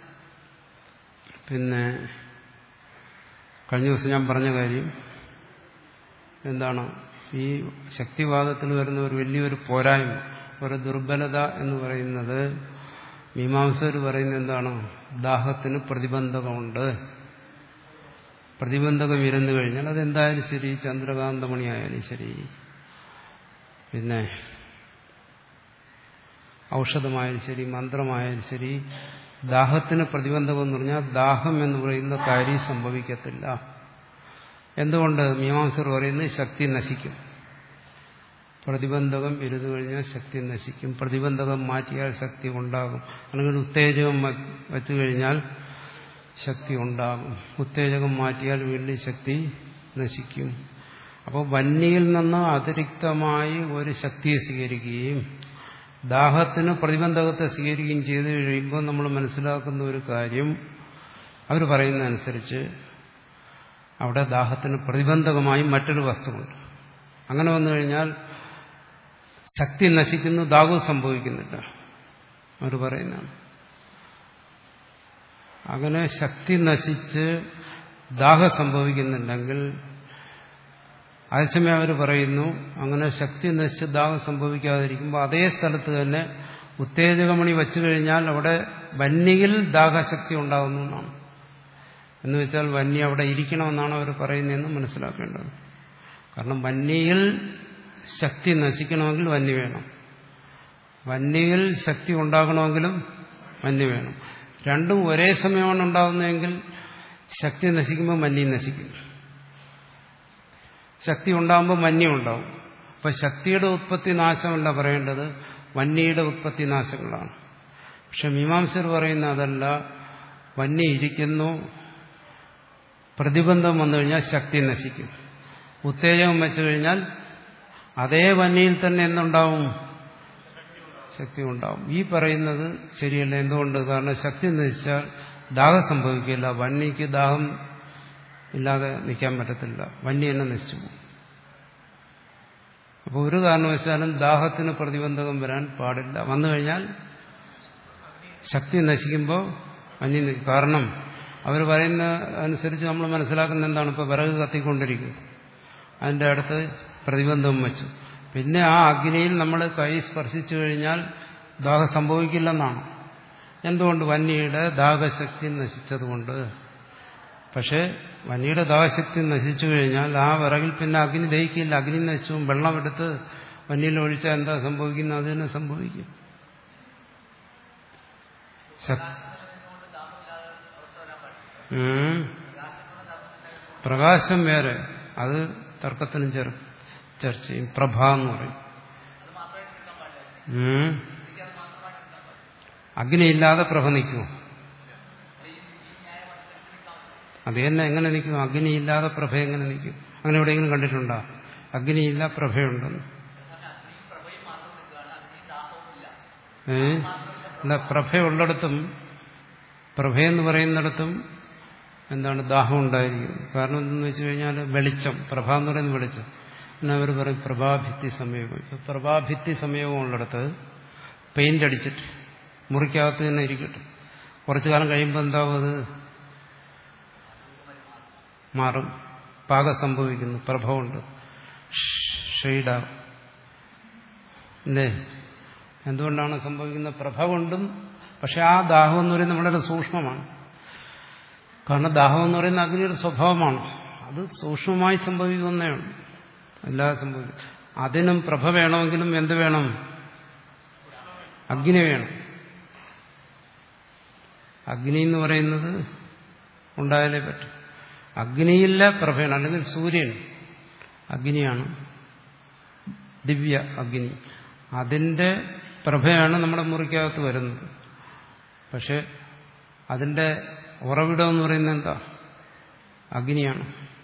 പിന്നെ കഴിഞ്ഞ ദിവസം ഞാൻ പറഞ്ഞ കാര്യം എന്താണ്? ഈ ശക്തിവാദത്തിൽ വരുന്ന ഒരു വലിയൊരു പോരായ്മ, ഒരു ദുർബലത എന്ന് പറയുന്നത്, മീമാംസകർ പറയുന്നത് എന്താണ്? ദാഹത്തിന് പ്രതിബന്ധകമുണ്ട്. പ്രതിബന്ധകം ഇരുന്നു കഴിഞ്ഞാൽ അതെന്തായാലും ശരി, ചന്ദ്രകാന്തമണിയായാലും ശരി, പിന്നെ ഔഷധമായാലും ശരി, മന്ത്രമായാലും ശരി, ദാഹത്തിന് പ്രതിബന്ധകം എന്ന് പറഞ്ഞാൽ ദാഹം എന്ന് പറയുന്ന കാര്യം സംഭവിക്കത്തില്ല. എന്തുകൊണ്ട്? മീമാംസകർ പറയുന്നത് ശക്തി നശിക്കും. പ്രതിബന്ധകം ഇരുന്നു കഴിഞ്ഞാൽ ശക്തി നശിക്കും. പ്രതിബന്ധകം മാറ്റിയാൽ ശക്തി ഉണ്ടാകും. അല്ലെങ്കിൽ ഉത്തേജകം വച്ചു കഴിഞ്ഞാൽ ശക്തി ഉണ്ടാകും. ഉത്തേജകം മാറ്റിയാൽ വീണ്ടും ശക്തി നശിക്കും. അപ്പോൾ വന്യയിൽ നിന്ന് അതിരിക്തമായി ഒരു ശക്തിയെ സ്വീകരിക്കുകയും ദാഹത്തിന് പ്രതിബന്ധകത്തെ സ്വീകരിക്കുകയും ചെയ്തു കഴിയുമ്പോൾ നമ്മൾ മനസ്സിലാക്കുന്ന ഒരു കാര്യം, അവർ പറയുന്നതനുസരിച്ച് അവിടെ ദാഹത്തിന് പ്രതിബന്ധകമായി മറ്റൊരു വസ്തുവുണ്ട്. അങ്ങനെ വന്നു കഴിഞ്ഞാൽ ശക്തി നശിക്കുന്നു, ദാഹവും സംഭവിക്കുന്നില്ല. അവർ പറയുന്നതാണ്. അങ്ങനെ ശക്തി നശിച്ച് ദാഹം സംഭവിക്കുന്നുണ്ടെങ്കിൽ അതേസമയം അവർ പറയുന്നു അങ്ങനെ ശക്തി നശിച്ച് ദാഹം സംഭവിക്കാതിരിക്കുമ്പോൾ അതേ സ്ഥലത്ത് തന്നെ ഉത്തേജകമണി വച്ചു കഴിഞ്ഞാൽ അവിടെ വന്യയിൽ ദാഹശക്തി ഉണ്ടാകുന്നു എന്നാണ്. എന്ന് വെച്ചാൽ വന്യ അവിടെ ഇരിക്കണമെന്നാണ് അവർ പറയുന്നതെന്ന് മനസ്സിലാക്കേണ്ടത്. കാരണം വന്യയിൽ ശക്തി നശിക്കണമെങ്കിൽ വന്യ വേണം, വന്യയിൽ ശക്തി ഉണ്ടാകണമെങ്കിലും വന്യ വേണം. രണ്ടും ഒരേ സമയമാണ് ഉണ്ടാകുന്നതെങ്കിൽ ശക്തി നശിക്കുമ്പോൾ മന്യം നശിക്കും, ശക്തി ഉണ്ടാകുമ്പോൾ മന്യം ഉണ്ടാവും. അപ്പൊ ശക്തിയുടെ ഉത്പത്തി നാശമല്ല പറയേണ്ടത്, വന്യയുടെ ഉത്പത്തി നാശങ്ങളാണ്. പക്ഷെ മീമാംസകർ പറയുന്ന അതല്ല, വന്യ ഇരിക്കുന്നു, പ്രതിബന്ധം വന്നു കഴിഞ്ഞാൽ ശക്തി നശിക്കും. ഉത്തേജകം വെച്ചു കഴിഞ്ഞാൽ അതേ വന്യയിൽ തന്നെ എന്തുണ്ടാവും? ശക്തി ഉണ്ടാവും. ഈ പറയുന്നത് ശരിയല്ല. എന്തുകൊണ്ട്? കാരണം ശക്തി നശിച്ചാൽ ദാഹം സംഭവിക്കില്ല. വന്യക്ക് ദാഹം ഇല്ലാതെ നിൽക്കാൻ പറ്റത്തില്ല. വന്യ തന്നെ നശിച്ചു പോകും. അപ്പോൾ ഒരു കാരണവശാലും ദാഹത്തിന് പ്രതിബന്ധകം വരാൻ പാടില്ല. വന്നു കഴിഞ്ഞാൽ ശക്തി നശിക്കുമ്പോൾ വന്യ നശിക്കും. കാരണം അവർ പറയുന്ന അനുസരിച്ച് നമ്മൾ മനസ്സിലാക്കുന്ന എന്താണ്? ഇപ്പോൾ വിറക് കത്തിക്കൊണ്ടിരിക്കും, അതിൻ്റെ അടുത്ത് പ്രതിബന്ധം വെച്ചു, പിന്നെ ആ അഗ്നിയിൽ നമ്മൾ കൈ സ്പർശിച്ചു കഴിഞ്ഞാൽ ദാഹം സംഭവിക്കില്ലെന്നാണ്. എന്തുകൊണ്ട്? വന്യയുടെ ദാഹശക്തി നശിച്ചതുകൊണ്ട്. പക്ഷേ വന്യയുടെ ദാഹശക്തി നശിച്ചു കഴിഞ്ഞാൽ ആ വിറകിൽ പിന്നെ അഗ്നി ദഹിക്കില്ല. അഗ്നി നശിച്ചു. വെള്ളം എടുത്ത് വന്യയിൽ ഒഴിച്ചാൽ എന്താ സംഭവിക്കുന്നത്? അത് തന്നെ സംഭവിക്കും. പ്രകാശം വേറെ, അത് തർക്കത്തിനും ചെറു ചർച്ച ചെയ്യും. പ്രഭ എന്ന് പറയും. അഗ്നിയില്ലാതെ പ്രഭ നിൽക്കുമോ? അത് തന്നെ എങ്ങനെ നിൽക്കും? അഗ്നിയില്ലാതെ പ്രഭ എങ്ങനെ നിൽക്കും? അങ്ങനെ എവിടെയെങ്കിലും കണ്ടിട്ടുണ്ടോ? അഗ്നിയില്ല പ്രഭയുണ്ടെന്ന്. ഏ അല്ല, പ്രഭയുള്ളിടത്തും പ്രഭയെന്ന് പറയുന്നിടത്തും എന്താണ്? ദാഹം ഉണ്ടായിരിക്കും. കാരണം എന്തെന്ന് വെച്ച് കഴിഞ്ഞാൽ വെളിച്ചം, പ്രഭ എന്ന് പറയുന്നത് വെളിച്ചം. പിന്നെ അവർ പറയും പ്രഭാഭിത്തി സംയോഗം. ഇപ്പം പ്രഭാഭിത്തി സംയോഗം ഉള്ളിടത്ത് പെയിന്റ് അടിച്ചിട്ട് മുറിക്കകത്ത് തന്നെ ഇരിക്കട്ടെ, കുറച്ചു കാലം കഴിയുമ്പോൾ എന്താവും? അത് മാറും. പാകം സംഭവിക്കുന്നു. പ്രഭവുണ്ട്, ഷെയ്ഡാവും. അല്ലേ? എന്തുകൊണ്ടാണ് സംഭവിക്കുന്നത്? പ്രഭ കൊണ്ടും. പക്ഷെ ആ ദാഹം എന്ന് പറയുന്നത് വളരെ സൂക്ഷ്മമാണ്. കാരണം ദാഹം എന്ന് പറയുന്ന അഗ്നിയുടെ സ്വഭാവമാണ്. അത് സൂക്ഷ്മമായി സംഭവിക്കുന്നേ ഉള്ളൂ. അല്ലാതെ സംഭവിക്കും. അതിനും പ്രഭ വേണമെങ്കിലും എന്ത് വേണം? അഗ്നി വേണം. അഗ്നി എന്ന് പറയുന്നത് ഉണ്ടായാലേ പറ്റും. അഗ്നിയില്ല പ്രഭയാണ്. അല്ലെങ്കിൽ സൂര്യൻ അഗ്നിയാണ്, ദിവ്യ അഗ്നി. അതിന്റെ പ്രഭയാണ് നമ്മുടെ മുറിക്കകത്ത് വരുന്നത്. പക്ഷെ അതിന്റെ ഉറവിടം എന്ന് പറയുന്നത് എന്താ? അഗ്നിയാണ്.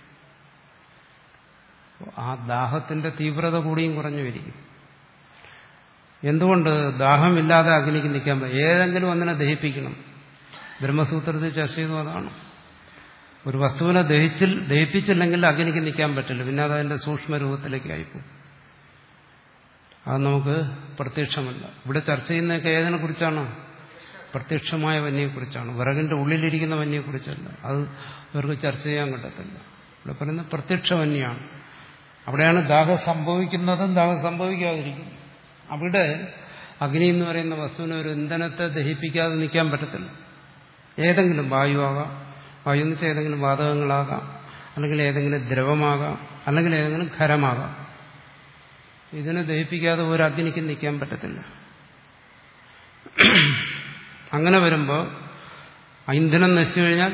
ആ ദാഹത്തിന്റെ തീവ്രത കൂടിയും കുറഞ്ഞു വരിക്കും. എന്തുകൊണ്ട്? ദാഹമില്ലാതെ അഗ്നിക്ക് നിൽക്കാൻ പറ്റും. ഏതെങ്കിലും ഒന്നിനെ ദഹിപ്പിക്കണം. ബ്രഹ്മസൂത്രത്തിൽ ചർച്ച ചെയ്തു അതാണ്. ഒരു വസ്തുവിനെ ദഹിച്ചിൽ ദഹിപ്പിച്ചില്ലെങ്കിൽ അഗ്നിക്ക് നിൽക്കാൻ പറ്റില്ല. പിന്നെ അത് അതിന്റെ സൂക്ഷ്മരൂപത്തിലേക്ക് ആയിപ്പോകും. അത് നമുക്ക് പ്രത്യക്ഷമല്ല. ഇവിടെ ചർച്ച ചെയ്യുന്നതൊക്കെ ഏതിനെ കുറിച്ചാണ്? പ്രത്യക്ഷമായ വന്യയെക്കുറിച്ചാണ്. വിറകിന്റെ ഉള്ളിലിരിക്കുന്ന വന്യയെക്കുറിച്ചല്ല. അത് ഇവർക്ക് ചർച്ച ചെയ്യാൻ കിട്ടത്തില്ല. ഇവിടെ പറയുന്നത് പ്രത്യക്ഷ വന്യാണ്. അവിടെയാണ് ദാഹം സംഭവിക്കുന്നതും ദാഹം സംഭവിക്കാതിരിക്കുന്നത്. അവിടെ അഗ്നി എന്ന് പറയുന്ന വസ്തുവിനെ ഒരു ഇന്ധനത്തെ ദഹിപ്പിക്കാതെ നിൽക്കാൻ പറ്റത്തില്ല. ഏതെങ്കിലും വായുവാകാം, വായു എന്ന് വെച്ചാൽ ഏതെങ്കിലും വാതകങ്ങളാകാം, അല്ലെങ്കിൽ ഏതെങ്കിലും ദ്രവമാകാം, അല്ലെങ്കിൽ ഏതെങ്കിലും ഖരമാകാം. ഇതിനെ ദഹിപ്പിക്കാതെ ഒരു അഗ്നിക്ക് നിൽക്കാൻ പറ്റത്തില്ല. അങ്ങനെ വരുമ്പോൾ ഇന്ധനം നശിച്ചു കഴിഞ്ഞാൽ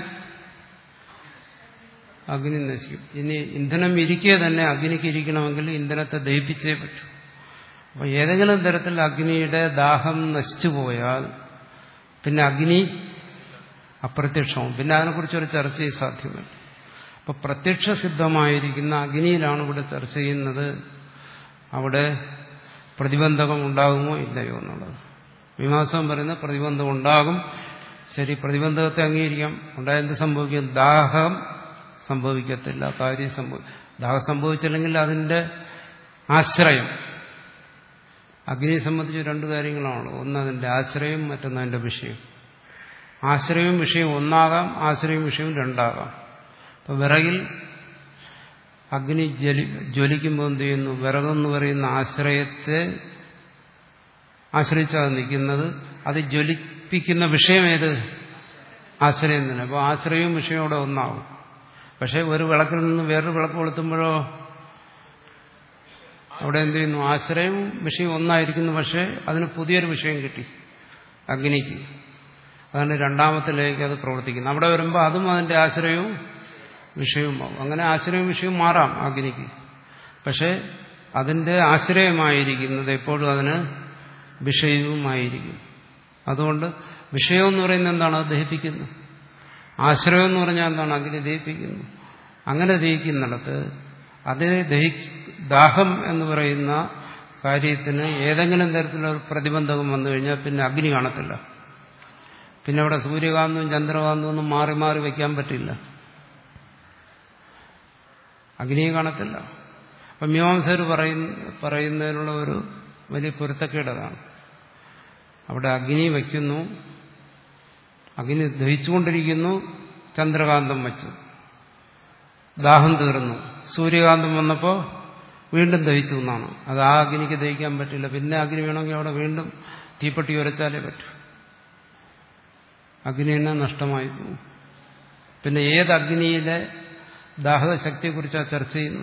അഗ്നി നശിക്കും. ഇനി ഇന്ധനം ഇരിക്കെ തന്നെ അഗ്നിക്ക് ഇരിക്കണമെങ്കിൽ ഇന്ധനത്തെ ദഹിപ്പിച്ചേ പറ്റൂ. അപ്പോൾ ഏതെങ്കിലും തരത്തിൽ അഗ്നിയുടെ ദാഹം നശിച്ചു പോയാൽ പിന്നെ അഗ്നി അപ്രത്യക്ഷവും. പിന്നെ അതിനെക്കുറിച്ചൊരു ചർച്ചയും സാധ്യമല്ല. അപ്പോൾ പ്രത്യക്ഷസിദ്ധമായിരിക്കുന്ന അഗ്നിയിലാണ് ഇവിടെ ചർച്ച ചെയ്യുന്നത്. അവിടെ പ്രതിബന്ധകം ഉണ്ടാകുമോ ഇല്ലയോ എന്നുള്ളത്. മീമാംസകൻ പറയുന്ന പ്രതിബന്ധം ഉണ്ടാകും. ശരി, പ്രതിബന്ധകത്തെ അംഗീകരിക്കാം. ഉണ്ടായ എന്ത് സംഭവിക്കും? ദാഹം സംഭവിക്കത്തില്ല. കാര്യം സംഭവി ദാഹം സംഭവിച്ചില്ലെങ്കിൽ അതിന്റെ ആശ്രയം. അഗ്നിയെ സംബന്ധിച്ച് രണ്ട് കാര്യങ്ങളാണ്. ഒന്ന് അതിന്റെ ആശ്രയം, മറ്റൊന്ന് അതിന്റെ വിഷയം. ആശ്രയവും വിഷയവും ഒന്നാകാം, ആശ്രയവും വിഷയവും രണ്ടാകാം. ഇപ്പൊ വിറകിൽ അഗ്നി ജ്വലി ജ്വലിക്കുമ്പോൾ എന്ത് ചെയ്യുന്നു? വിറകെന്ന് പറയുന്ന ആശ്രയത്തെ ആശ്രയിച്ചാണ് നിൽക്കുന്നത്. അത് ജ്വലിപ്പിക്കുന്ന വിഷയം ഏത്? ആശ്രയം തന്നെ. അപ്പോൾ ആശ്രയവും വിഷയവും അവിടെ ഒന്നാവും. പക്ഷെ ഒരു വിളക്കിൽ നിന്ന് വേറൊരു വിളക്ക് കൊളുത്തുമ്പോഴോ അവിടെ എന്ത് ചെയ്യുന്നു? ആശ്രയവും വിഷയവും ഒന്നായിരിക്കുന്നു. പക്ഷെ അതിന് പുതിയൊരു വിഷയം കിട്ടി അഗ്നിക്ക്. അതാണ് രണ്ടാമത്തിലേക്ക് അത് പ്രവർത്തിക്കുന്നത്. അവിടെ വരുമ്പോൾ അതും അതിന്റെ ആശ്രയവും വിഷയവുമാവും. അങ്ങനെ ആശ്രയവും വിഷയവും മാറാം അഗ്നിക്ക്. പക്ഷെ അതിന്റെ ആശ്രയമായിരിക്കുന്നത് എപ്പോഴും അതിന് വിഷയവുമായിരിക്കും. അതുകൊണ്ട് വിഷയം എന്ന് പറയുന്നത് എന്താണ്? അത് ദഹിപ്പിക്കുന്നു. ആശ്രയം എന്ന് പറഞ്ഞാൽ എന്താണ്? അഗ്നി ദഹിപ്പിക്കുന്നു. അങ്ങനെ ദഹിക്കുന്നിടത്ത് അത് ദഹി ദാഹം എന്ന് പറയുന്ന കാര്യത്തിന് ഏതെങ്കിലും തരത്തിലുള്ള പ്രതിബന്ധകം വന്നു കഴിഞ്ഞാൽ പിന്നെ അഗ്നി കാണത്തില്ല. പിന്നെ അവിടെ സൂര്യകാന്തവും ചന്ദ്രകാന്തവും ഒന്നും മാറി മാറി വയ്ക്കാൻ പറ്റില്ല, അഗ്നിയെ കാണത്തില്ല. അപ്പം മീമാംസകർ പറയുന്ന പറയുന്നതിനുള്ള ഒരു വലിയ പൊരുത്തക്കേടതാണ്. അവിടെ അഗ്നി വയ്ക്കുന്നു, അഗ്നി ദഹിച്ചുകൊണ്ടിരിക്കുന്നു, ചന്ദ്രകാന്തം വച്ചു, ദാഹം തീർന്നു, സൂര്യകാന്തം വന്നപ്പോൾ വീണ്ടും ദഹിച്ചു എന്നാണ്. അത് ആ അഗ്നിക്ക് ദഹിക്കാൻ പറ്റില്ല. പിന്നെ അഗ്നി വേണമെങ്കിൽ അവിടെ വീണ്ടും തീപ്പെട്ടി ഉരച്ചാലേ പറ്റൂ. അഗ്നി തന്നെ നഷ്ടമായി പോകും. പിന്നെ ഏത് അഗ്നിയിലെ ദാഹകശക്തിയെക്കുറിച്ചാണ് ചർച്ച ചെയ്യുന്നു?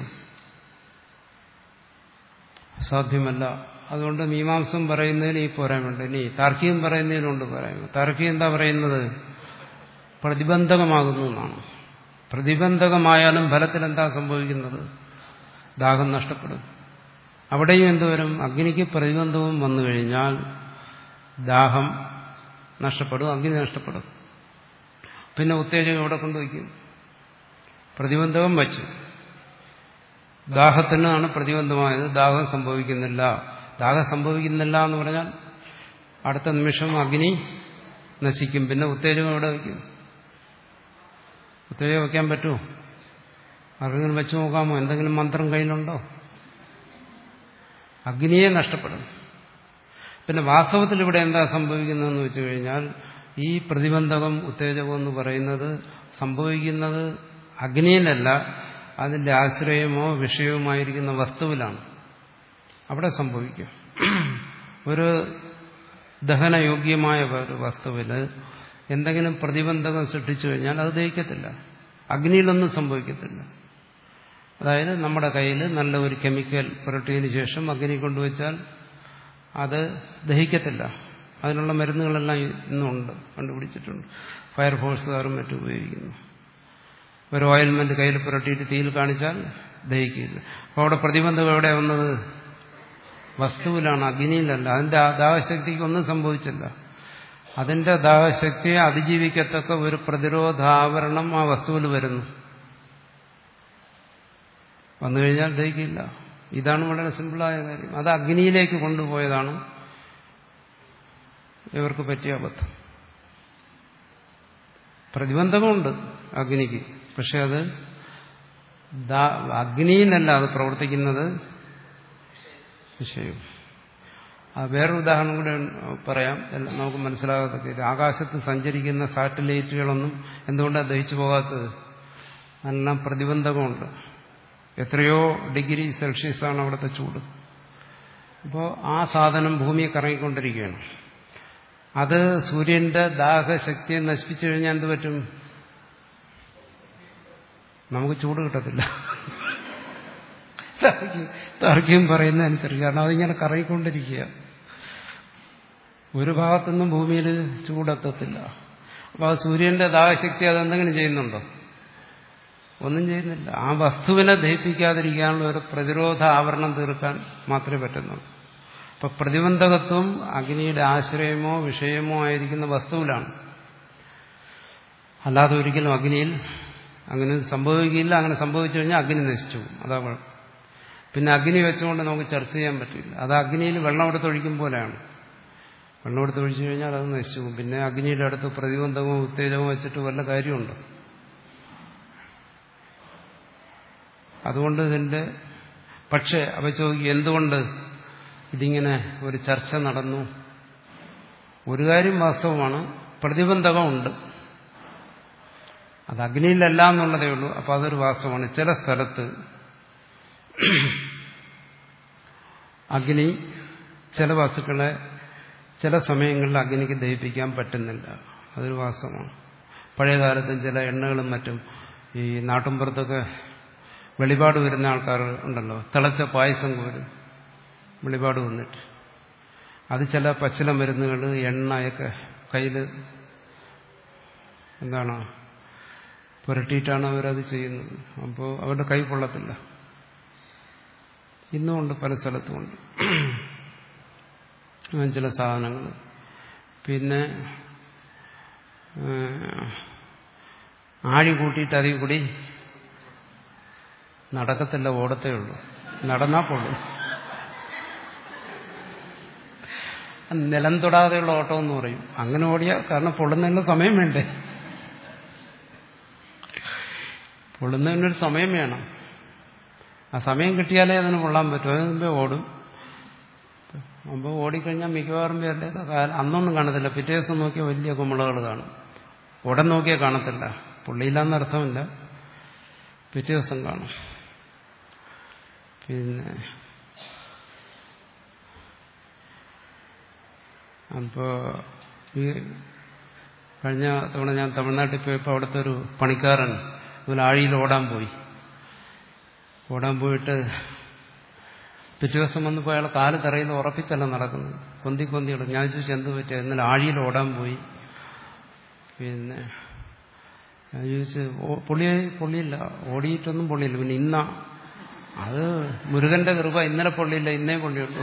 സാധ്യമല്ല. അതുകൊണ്ട് മീമാംസം പറയുന്നതിന് ഈ പോരായ്മയുണ്ട്. ഇനി താർക്കികം പറയുന്നതിനുണ്ട് പോരായ്മ. താർക്കികം എന്താ പറയുന്നത്? പ്രതിബന്ധകമാകുന്നു എന്നാണ്. പ്രതിബന്ധകമായാലും ഫലത്തിൽ എന്താ സംഭവിക്കുന്നത്? ദാഹം നഷ്ടപ്പെടും. അവിടെയും എന്തുവരും? അഗ്നിക്ക് പ്രതിബന്ധവും വന്നു കഴിഞ്ഞാൽ ദാഹം നഷ്ടപ്പെടും, അഗ്നി നഷ്ടപ്പെടും. പിന്നെ ഉത്തേജകം എവിടെ കൊണ്ടുവയ്ക്കും? പ്രതിബന്ധകം വച്ചു, ദാഹത്തിനാണ് പ്രതിബന്ധമായത്, ദാഹം സംഭവിക്കുന്നില്ല. ദാഹം സംഭവിക്കുന്നില്ല എന്ന് പറഞ്ഞാൽ അടുത്ത നിമിഷം അഗ്നി നശിക്കും. പിന്നെ ഉത്തേജകം എവിടെ വയ്ക്കും? ഉത്തേജകം വയ്ക്കാൻ പറ്റുമോ? ആർക്കെങ്കിലും വെച്ചു നോക്കാമോ? എന്തെങ്കിലും മന്ത്രം കയ്യിലുണ്ടോ? അഗ്നിയെ നഷ്ടപ്പെടും. പിന്നെ വാസ്തവത്തിൽ ഇവിടെ എന്താ സംഭവിക്കുന്നതെന്ന് വെച്ചു കഴിഞ്ഞാൽ ഈ പ്രതിബന്ധകം ഉത്തേജകം എന്ന് പറയുന്നത് സംഭവിക്കുന്നത് അഗ്നിയിലല്ല, അതിന്റെ ആശ്രയമോ വിഷയവുമായിരിക്കുന്ന വസ്തുവിലാണ്. അവിടെ സംഭവിക്കും. ഒരു ദഹനയോഗ്യമായ ഒരു വസ്തുവിൽ എന്തെങ്കിലും പ്രതിബന്ധകം സൃഷ്ടിച്ചു കഴിഞ്ഞാൽ അത് ദഹിക്കത്തില്ല, അഗ്നിയിലൊന്നും സംഭവിക്കത്തില്ല. അതായത് നമ്മുടെ കയ്യിൽ നല്ല ഒരു കെമിക്കൽ പുരട്ടിയതിനു ശേഷം അഗ്നി കൊണ്ടുവച്ചാൽ അത് ദഹിക്കത്തില്ല. അതിനുള്ള മരുന്നുകളെല്ലാം ഇന്നുണ്ട്, കണ്ടുപിടിച്ചിട്ടുണ്ട്. ഫയർഫോഴ്സുകാരും മറ്റും ഉപയോഗിക്കുന്നു. ഒരു ഓയിൽമെന്റ് കയ്യിൽ പുരട്ടിയിട്ട് തീയിൽ കാണിച്ചാൽ ദഹിക്കില്ല. അപ്പോൾ അവിടെ പ്രതിബന്ധം എവിടെ വന്നത്? വസ്തുവിലാണ്, അഗ്നിയിലല്ല. അതിന്റെ ദാഹശക്തിക്ക് ഒന്നും സംഭവിച്ചില്ല. അതിന്റെ ദാഹശക്തിയെ അതിജീവിക്കത്തക്ക ഒരു പ്രതിരോധാവരണം ആ വസ്തുവിൽ വരുന്നു. വന്നു കഴിഞ്ഞാൽ ദഹിക്കില്ല. ഇതാണ് വളരെ സിമ്പിളായ കാര്യം. അത് അഗ്നിയിലേക്ക് കൊണ്ടുപോയതാണ് ഇവർക്ക് പറ്റിയ അബദ്ധം. പ്രതിബന്ധകമുണ്ട് അഗ്നിക്ക്, പക്ഷെ അത് അഗ്നിയിലല്ല അത് പ്രവർത്തിക്കുന്നത്, വിഷയം. വേറൊരു ഉദാഹരണം കൂടെ പറയാം, നമുക്ക് മനസ്സിലാകാത്ത. ഇത് ആകാശത്ത് സഞ്ചരിക്കുന്ന സാറ്റലൈറ്റുകളൊന്നും എന്തുകൊണ്ടാണ് ദഹിച്ചു പോകാത്തത്? എല്ലാം പ്രതിബന്ധകമുണ്ട്. എത്രയോ ഡിഗ്രി സെൽഷ്യസാണ് അവിടുത്തെ ചൂട്. അപ്പോൾ ആ സാധനം ഭൂമിയെ കറങ്ങിക്കൊണ്ടിരിക്കുകയാണ്. അത് സൂര്യന്റെ ദാഹശക്തിയെ നശിപ്പിച്ചു കഴിഞ്ഞാൽ എന്ത് പറ്റും? നമുക്ക് ചൂട് കിട്ടത്തില്ല. താർക്കികം പറയുന്ന അനുസരിച്ച്. കാരണം അതിങ്ങനെ കറങ്ങിക്കൊണ്ടിരിക്കുക, ഒരു ഭാഗത്തുനിന്നും ഭൂമിയിൽ ചൂടെത്തത്തില്ല. അപ്പോൾ ആ സൂര്യന്റെ ദാഹശക്തി അതെന്തെങ്കിലും ചെയ്യുന്നുണ്ടോ? ഒന്നും ചെയ്യുന്നില്ല. ആ വസ്തുവിനെ ദഹിപ്പിക്കാതിരിക്കാനുള്ള ഒരു പ്രതിരോധ ആവരണം തീർക്കാൻ മാത്രമേ പറ്റുന്നുള്ളൂ. അപ്പൊ പ്രതിബന്ധകത്വം അഗ്നിയുടെ ആശ്രയമോ വിഷയമോ ആയിരിക്കുന്ന വസ്തുവിലാണ്. അല്ലാതെ ഒരിക്കലും അഗ്നിയിൽ അങ്ങനെ സംഭവിക്കില്ല. അങ്ങനെ സംഭവിച്ചു കഴിഞ്ഞാൽ അഗ്നി നശിച്ചു. അതാ കുഴപ്പം. പിന്നെ അഗ്നി വെച്ചുകൊണ്ട് നമുക്ക് ചർച്ച ചെയ്യാൻ പറ്റില്ല. അത് അഗ്നിയിൽ വെള്ളം എടുത്തൊഴിക്കും പോലെയാണ്. വെള്ളം എടുത്തൊഴിച്ചു കഴിഞ്ഞാൽ അത് നശിച്ചു. പിന്നെ അഗ്നിയുടെ അടുത്ത് പ്രതിബന്ധകവും ഉത്തേജകവും വെച്ചിട്ട് വല്ല കാര്യമുണ്ടോ? അതുകൊണ്ട് ഇതിന്റെ പക്ഷേ അവ ചോദിക്കും, എന്തുകൊണ്ട് ഇതിങ്ങനെ ഒരു ചർച്ച നടന്നു? ഒരു കാര്യം വാസ്തവമാണ്, പ്രതിബന്ധകമുണ്ട്. അത് അഗ്നിയിലല്ല എന്നുള്ളതേ ഉള്ളൂ. അപ്പൊ അതൊരു വാസ്തവമാണ്. ചില സ്ഥലത്ത് അഗ്നി ചില വസ്തുക്കളെ ചില സമയങ്ങളിൽ അഗ്നിക്ക് ദഹിപ്പിക്കാൻ പറ്റുന്നില്ല. അതൊരു വാസ്തവമാണ്. പഴയകാലത്തും ചില എണ്ണകളും മറ്റും ഈ നാട്ടിൻപുറത്തൊക്കെ വെളിപാട് വരുന്ന ആൾക്കാർ ഉണ്ടല്ലോ, തിളച്ച പായസം കോരും വെളിപാട് വന്നിട്ട്. അത് ചില പച്ചില മരുന്നുകൾ എണ്ണയൊക്കെ കയ്യിൽ എന്താണ് പുരട്ടിയിട്ടാണ് അവരത് ചെയ്യുന്നത്. അപ്പോൾ അവരുടെ കൈ കൊള്ളത്തില്ല. ഇന്നുമുണ്ട്, പല സ്ഥലത്തുമുണ്ട് ചില സാധനങ്ങൾ. പിന്നെ ആഴി കൂട്ടിയിട്ട് അതിൽ കൂടി നടക്കത്തില്ല, ഓടത്തേ ഉള്ളൂ. നടന്നാ പൊള്ളും. നിലം തൊടാതെയുള്ള ഓട്ടം എന്ന് പറയും. അങ്ങനെ ഓടിയ, കാരണം പൊള്ളുന്നതിനുള്ള സമയം വേണ്ടേ, പൊള്ളുന്നതിനൊരു സമയം വേണം. ആ സമയം കിട്ടിയാലേ അതിന് പൊള്ളാൻ പറ്റും. അതിന് മുമ്പേ ഓടും. മുമ്പ് ഓടിക്കഴിഞ്ഞാൽ മിക്കവാറും പേരുടെ അന്നൊന്നും കാണത്തില്ല. പിറ്റേ ദിവസം നോക്കിയാൽ വലിയ കുമിളകൾ കാണും. ഉടൻ നോക്കിയാൽ കാണത്തില്ല. പൊള്ളിയില്ലാന്നർത്ഥമില്ല, പിറ്റേ ദിവസം കാണും. പിന്നെ അപ്പോൾ ഈ കഴിഞ്ഞ തവണ ഞാൻ തമിഴ്നാട്ടിൽ പോയപ്പോൾ അവിടുത്തെ ഒരു പണിക്കാരൻ അതുപോലെ ആഴിയിൽ ഓടാൻ പോയി. ഓടാൻ പോയിട്ട് പിറ്റേ ദിവസം വന്നപ്പോൾ അയാൾ കാല് തറയിൽ ഉറപ്പിച്ചല്ല നടക്കുന്നത്, കൊന്തി കൊന്തിയിടും. ഞാൻ ചോദിച്ചു എന്ത് പറ്റിയ, എന്നാൽ ആഴിയിൽ ഓടാൻ പോയി. പിന്നെ ഞാൻ ചോദിച്ചു പൊള്ളിയായി, പൊള്ളിയില്ല, ഓടിയിട്ടൊന്നും പൊള്ളിയില്ല. പിന്നെ ഇന്ന അത് മുരുകന്റെ കൃപ, ഇന്നലെ പൊള്ളിയില്ല, ഇന്നേ പൊള്ളിയുള്ളൂ.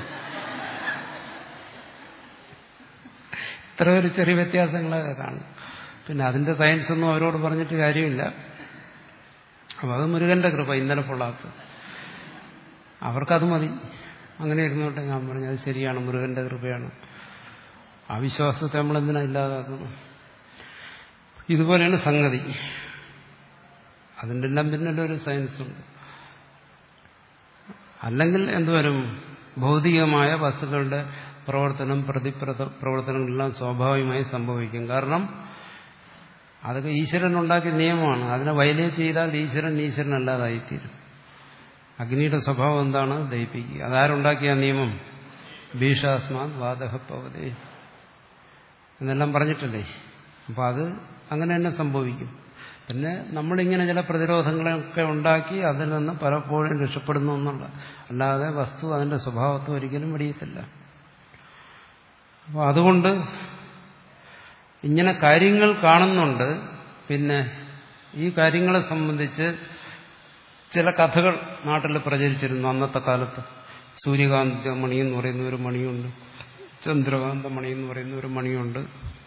ഇത്ര ഒരു ചെറിയ വ്യത്യാസങ്ങളൊക്കെ കാണും. പിന്നെ അതിന്റെ സയൻസ് ഒന്നും അവരോട് പറഞ്ഞിട്ട് കാര്യമില്ല. അപ്പം അത് മുരുകന്റെ കൃപ, ഇന്നലെ പൊള്ളാത്ത. അവർക്കത് മതി. അങ്ങനെ ഇരുന്നോട്ടെ. ഞാൻ പറഞ്ഞു അത് ശരിയാണ്, മുരുകന്റെ കൃപയാണ്. ആ വിശ്വാസത്തെ നമ്മളെന്തിനാ ഇല്ലാതാക്കുന്നു? ഇതുപോലെയാണ് സംഗതി. അതിൻ്റെ എല്ലാം പിന്നിൽ ഒരു സയൻസ് ഉണ്ട്. അല്ലെങ്കിൽ എന്തുവരും, ഭൗതികമായ വസ്തുക്കളുടെ പ്രവർത്തനം, പ്രതിപ്രത പ്രവർത്തനങ്ങളെല്ലാം സ്വാഭാവികമായി സംഭവിക്കും. കാരണം അതൊക്കെ ഈശ്വരൻ ഉണ്ടാക്കിയ നിയമമാണ്. അതിനെ വയലേറ്റ് ചെയ്താൽ ഈശ്വരൻ ഈശ്വരനല്ലാതായിത്തീരും. അഗ്നിയുടെ സ്വഭാവം എന്താണ്? ദഹിപ്പിക്കുക. അതാരുണ്ടാക്കിയ നിയമം? ഭീഷാസ്മാൻ വാദഹപ്പവതേ എന്നെല്ലാം പറഞ്ഞിട്ടല്ലേ. അപ്പം അത് അങ്ങനെ തന്നെ സംഭവിക്കും. പിന്നെ നമ്മളിങ്ങനെ ചില പ്രതിരോധങ്ങളൊക്കെ ഉണ്ടാക്കി അതിൽ നിന്ന് പലപ്പോഴും രക്ഷപ്പെടുന്നു എന്നുള്ള, അല്ലാതെ വസ്തു അതിന്റെ സ്വഭാവത്തെ ഒരിക്കലും വെടിയത്തില്ല. അപ്പോൾ അതുകൊണ്ട് ഇങ്ങനെ കാര്യങ്ങൾ കാണുന്നുണ്ട്. പിന്നെ ഈ കാര്യങ്ങളെ സംബന്ധിച്ച് ചില കഥകൾ നാട്ടിൽ പ്രചരിച്ചിരുന്നു അന്നത്തെ കാലത്ത്. സൂര്യകാന്ത മണി എന്ന് പറയുന്ന ഒരു മണിയുണ്ട്, ചന്ദ്രകാന്ത മണി എന്ന് പറയുന്ന ഒരു മണിയുണ്ട്.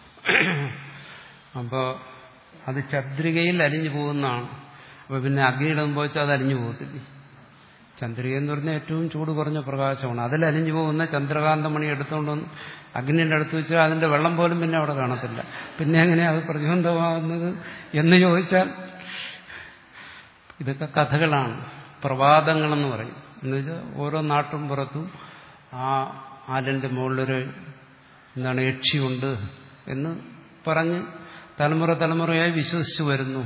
അപ്പോൾ അത് ചന്ദ്രികയിൽ അലിഞ്ഞു പോകുന്നതാണ്. അപ്പോൾ പിന്നെ അഗ്നിയിടുമ്പോൾ വെച്ചാൽ അത് അലിഞ്ഞു പോകത്തില്ല. ചന്ദ്രിക എന്ന് പറഞ്ഞാൽ ഏറ്റവും ചൂട് കുറഞ്ഞ പ്രകാശമാണ്. അതിൽ അലിഞ്ഞു പോകുന്ന ചന്ദ്രകാന്ത മണി എടുത്തുകൊണ്ട് വന്ന് അഗ്നിയുടെ അടുത്ത് വെച്ചാൽ അതിന്റെ വെള്ളം പോലും പിന്നെ അവിടെ കാണത്തില്ല. പിന്നെ എങ്ങനെയാണ് അത് പ്രതിബന്ധമാകുന്നത് എന്ന് ചോദിച്ചാൽ, ഇതൊക്കെ കഥകളാണ്, പ്രവാദങ്ങളെന്ന് പറയും. എന്ന് വെച്ചാൽ ഓരോ നാട്ടും പുറത്തും ആ ആലിന്റെ മുകളിലൊരു എന്താണ് യക്ഷിയുണ്ട് എന്ന് പറഞ്ഞ് തലമുറ തലമുറയായി വിശ്വസിച്ചു വരുന്നു.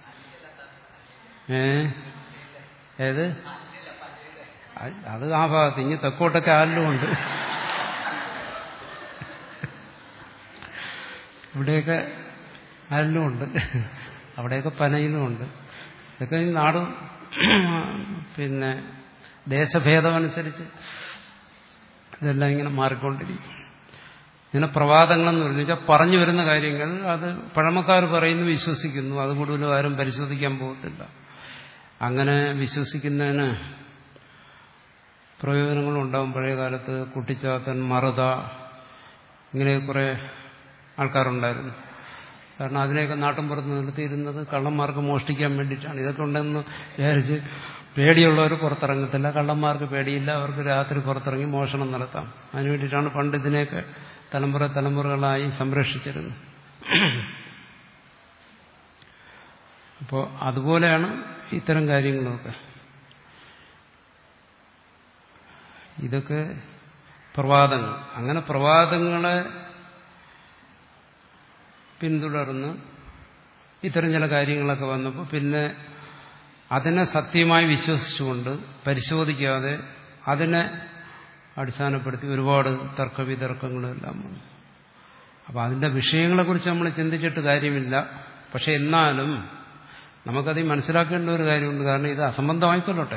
ഏ ഏത് അത് ആ ഭാഗത്ത്, ഇനി തെക്കോട്ടൊക്കെ ആലിലുമുണ്ട്, ഇവിടെയൊക്കെ ആലിലുമുണ്ട്, അവിടെയൊക്കെ പനയിലുമുണ്ട്. ഇതൊക്കെ ഈ നാട് പിന്നെ ദേശഭേദമനുസരിച്ച് ഇതെല്ലാം ഇങ്ങനെ മാറിക്കൊണ്ടിരിക്കും. ഇങ്ങനെ പ്രവാദങ്ങളെന്ന് പറഞ്ഞു വെച്ചാൽ പറഞ്ഞു വരുന്ന കാര്യങ്ങൾ അത് പഴമക്കാർ പറയുന്നു, വിശ്വസിക്കുന്നു. അത് കൂടുതലും ആരും പരിശോധിക്കാൻ പോകത്തില്ല. അങ്ങനെ വിശ്വസിക്കുന്നതിന് പ്രയോജനങ്ങളുണ്ടാവും. പഴയ കാലത്ത് കുട്ടിച്ചാത്തൻ, മറുത, ഇങ്ങനെ കുറെ ആൾക്കാരുണ്ടായിരുന്നു. കാരണം അതിനെയൊക്കെ നാട്ടിൻപുറത്ത് നിർത്തിയിരുന്നത് കള്ളന്മാർക്ക് മോഷ്ടിക്കാൻ വേണ്ടിയിട്ടാണ്. ഇതൊക്കെ ഉണ്ടെന്ന് വിചാരിച്ച് പേടിയുള്ളവർ പുറത്തിറങ്ങത്തില്ല. കള്ളന്മാർക്ക് പേടിയില്ല, അവർക്ക് രാത്രി പുറത്തിറങ്ങി മോഷണം നടത്താം. അതിനു വേണ്ടിയിട്ടാണ് പണ്ട് ഇതിനെയൊക്കെ തലമുറ തലമുറകളായി സംരക്ഷിച്ചിരുന്നത്. അപ്പോൾ അതുപോലെയാണ് ഇത്തരം കാര്യങ്ങളൊക്കെ. ഇതൊക്കെ പ്രവാദങ്ങൾ. അങ്ങനെ പ്രവാദങ്ങളെ പിന്തുടർന്ന് ഇത്തരം ചില കാര്യങ്ങളൊക്കെ വന്നപ്പോൾ പിന്നെ അതിനെ സത്യമായി വിശ്വസിച്ചുകൊണ്ട് പരിശോധിക്കാതെ അതിനെ അടിസ്ഥാനപ്പെടുത്തി ഒരുപാട് തർക്കവിതർക്കങ്ങളെല്ലാം വന്നു. അപ്പം അതിൻ്റെ വിഷയങ്ങളെക്കുറിച്ച് നമ്മൾ ചിന്തിച്ചിട്ട് കാര്യമില്ല. പക്ഷെ എന്നാലും നമുക്കത് മനസ്സിലാക്കേണ്ട ഒരു കാര്യമുണ്ട്. കാരണം ഇത് അസംബന്ധമായിക്കൊള്ളട്ടെ,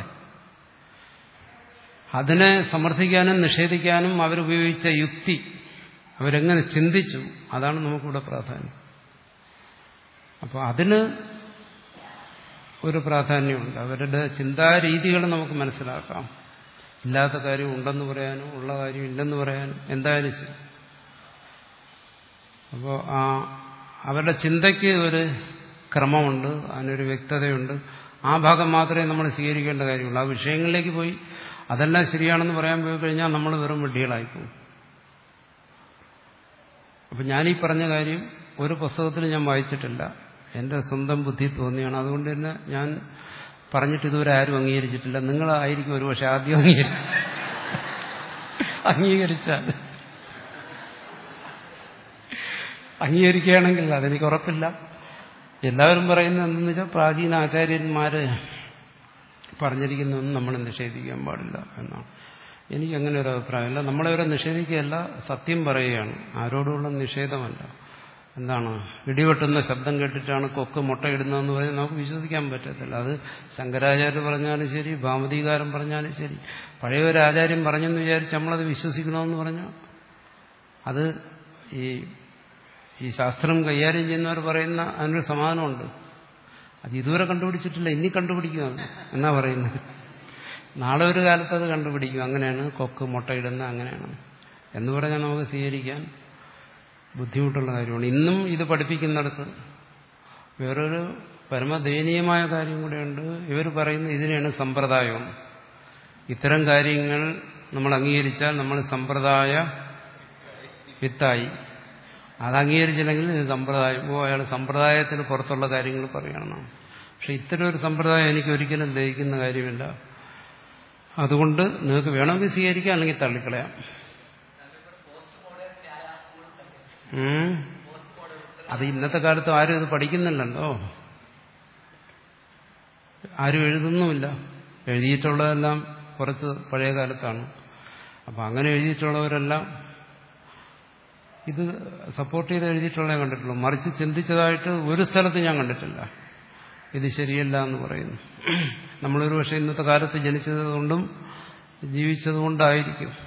അതിനെ സമർത്ഥിക്കാനും നിഷേധിക്കാനും അവരുപയോഗിച്ച യുക്തി, അവരെങ്ങനെ ചിന്തിച്ചു, അതാണ് നമുക്കിവിടെ പ്രാധാന്യം. അപ്പോൾ അതിന് ഒരു പ്രാധാന്യമുണ്ട്. അവരുടെ ചിന്താരീതികൾ നമുക്ക് മനസ്സിലാക്കാം. ഇല്ലാത്ത കാര്യം ഉണ്ടെന്ന് പറയാനും ഉള്ള കാര്യം ഇല്ലെന്ന് പറയാനും എന്തായാലും ശരി. അപ്പോൾ ആ അവരുടെ ചിന്തയ്ക്ക് ഒരു ക്രമമുണ്ട്, അതിനൊരു വ്യക്തതയുണ്ട്. ആ ഭാഗം മാത്രമേ നമ്മൾ സ്വീകരിക്കേണ്ട കാര്യമുള്ളൂ. ആ വിഷയങ്ങളിലേക്ക് പോയി അതെല്ലാം ശരിയാണെന്ന് പറയാൻ പോയി കഴിഞ്ഞാൽ നമ്മൾ വെറും വിഡ്ഢികളായിപ്പോകും. അപ്പം ഞാനീ പറഞ്ഞ കാര്യം ഒരു പുസ്തകത്തിൽ ഞാൻ വായിച്ചിട്ടില്ല, എൻ്റെ സ്വന്തം ബുദ്ധി തോന്നിയാണ്. അതുകൊണ്ട് തന്നെ ഞാൻ പറഞ്ഞിട്ട് ഇതുവരെ ആരും അംഗീകരിച്ചിട്ടില്ല. നിങ്ങളായിരിക്കും ഒരു പക്ഷെ ആദ്യം അംഗീകരിച്ച അംഗീകരിച്ചാൽ അംഗീകരിക്കുകയാണെങ്കിൽ അതെനിക്ക് ഉറപ്പില്ല. എല്ലാവരും പറയുന്നത് എന്തെന്ന് വെച്ചാൽ പ്രാചീന ആചാര്യന്മാര് പറഞ്ഞിരിക്കുന്നതൊന്നും നമ്മൾ നിഷേധിക്കാൻ പാടില്ല എന്നാണ്. എനിക്കങ്ങനെ ഒരു അഭിപ്രായമില്ല. നമ്മളെവരെ നിഷേധിക്കുകയല്ല, സത്യം പറയുകയാണ്, ആരോടുള്ള നിഷേധമല്ല. എന്താണ്, ഇടിവെട്ടുന്ന ശബ്ദം കേട്ടിട്ടാണ് കൊക്ക് മുട്ടയിടുന്നതെന്ന് പറഞ്ഞാൽ നമുക്ക് വിശ്വസിക്കാൻ പറ്റത്തില്ല. അത് ശങ്കരാചാര്യ പറഞ്ഞാലും ശരി, ഭാമതീകാരൻ പറഞ്ഞാലും ശരി, പഴയ ഒരു ആചാര്യം പറഞ്ഞെന്ന് വിചാരിച്ച് നമ്മളത് വിശ്വസിക്കണമെന്ന് പറഞ്ഞാൽ അത് ഈ ഈ ശാസ്ത്രം കൈകാര്യം ചെയ്യുന്നവർ പറയുന്ന അതിനൊരു സമാധാനമുണ്ട്. അത് ഇതുവരെ കണ്ടുപിടിച്ചിട്ടില്ല, ഇനി കണ്ടുപിടിക്കുന്നത് എന്നാ പറയുന്നത്. നാളെ ഒരു കാലത്ത് അത് കണ്ടുപിടിക്കും, അങ്ങനെയാണ് കൊക്ക് മുട്ടയിടുന്ന അങ്ങനെയാണ് എന്ന് പറഞ്ഞാൽ നമുക്ക് സ്വീകരിക്കാൻ ബുദ്ധിമുട്ടുള്ള കാര്യമാണ്. ഇന്നും ഇത് പഠിപ്പിക്കുന്നിടത്ത് വേറൊരു പരമദയനീയമായ കാര്യം കൂടെയുണ്ട്. ഇവർ പറയുന്നത് ഇതിനെയാണ് സമ്പ്രദായം. ഇത്തരം കാര്യങ്ങൾ നമ്മൾ അംഗീകരിച്ചാൽ നമ്മൾ സമ്പ്രദായ വിത്തായി. അത് അംഗീകരിച്ചില്ലെങ്കിൽ ഇത് സമ്പ്രദായമോ അയാൾ സമ്പ്രദായത്തിന് പുറത്തുള്ള കാര്യങ്ങൾ പറയണം. പക്ഷെ ഇത്തരം ഒരു സമ്പ്രദായം എനിക്ക് ഒരിക്കലും ദഹിക്കുന്ന കാര്യമില്ല. അതുകൊണ്ട് നിങ്ങൾക്ക് വേണമെങ്കിൽ സ്വീകരിക്കാം, അല്ലെങ്കിൽ തള്ളിക്കളയാം. അത് ഇന്നത്തെ കാലത്ത് ആരും ഇത് പഠിക്കുന്നില്ലല്ലോ, ആരും എഴുതുന്നുമില്ല. എഴുതിയിട്ടുള്ളതെല്ലാം കുറച്ച് പഴയ കാലത്താണ്. അപ്പം അങ്ങനെ എഴുതിയിട്ടുള്ളവരെല്ലാം ഇത് സപ്പോർട്ട് ചെയ്ത് എഴുതിയിട്ടുള്ളതേ കണ്ടിട്ടുള്ളൂ. മറിച്ച് ചിന്തിച്ചതായിട്ട് ഒരു സ്ഥലത്ത് ഞാൻ കണ്ടിട്ടില്ല ഇത് ശരിയല്ല എന്ന് പറയുന്നു. നമ്മളൊരു പക്ഷേ ഇന്നത്തെ കാലത്ത് ജനിച്ചതുകൊണ്ടും ജീവിച്ചതുകൊണ്ടായിരിക്കും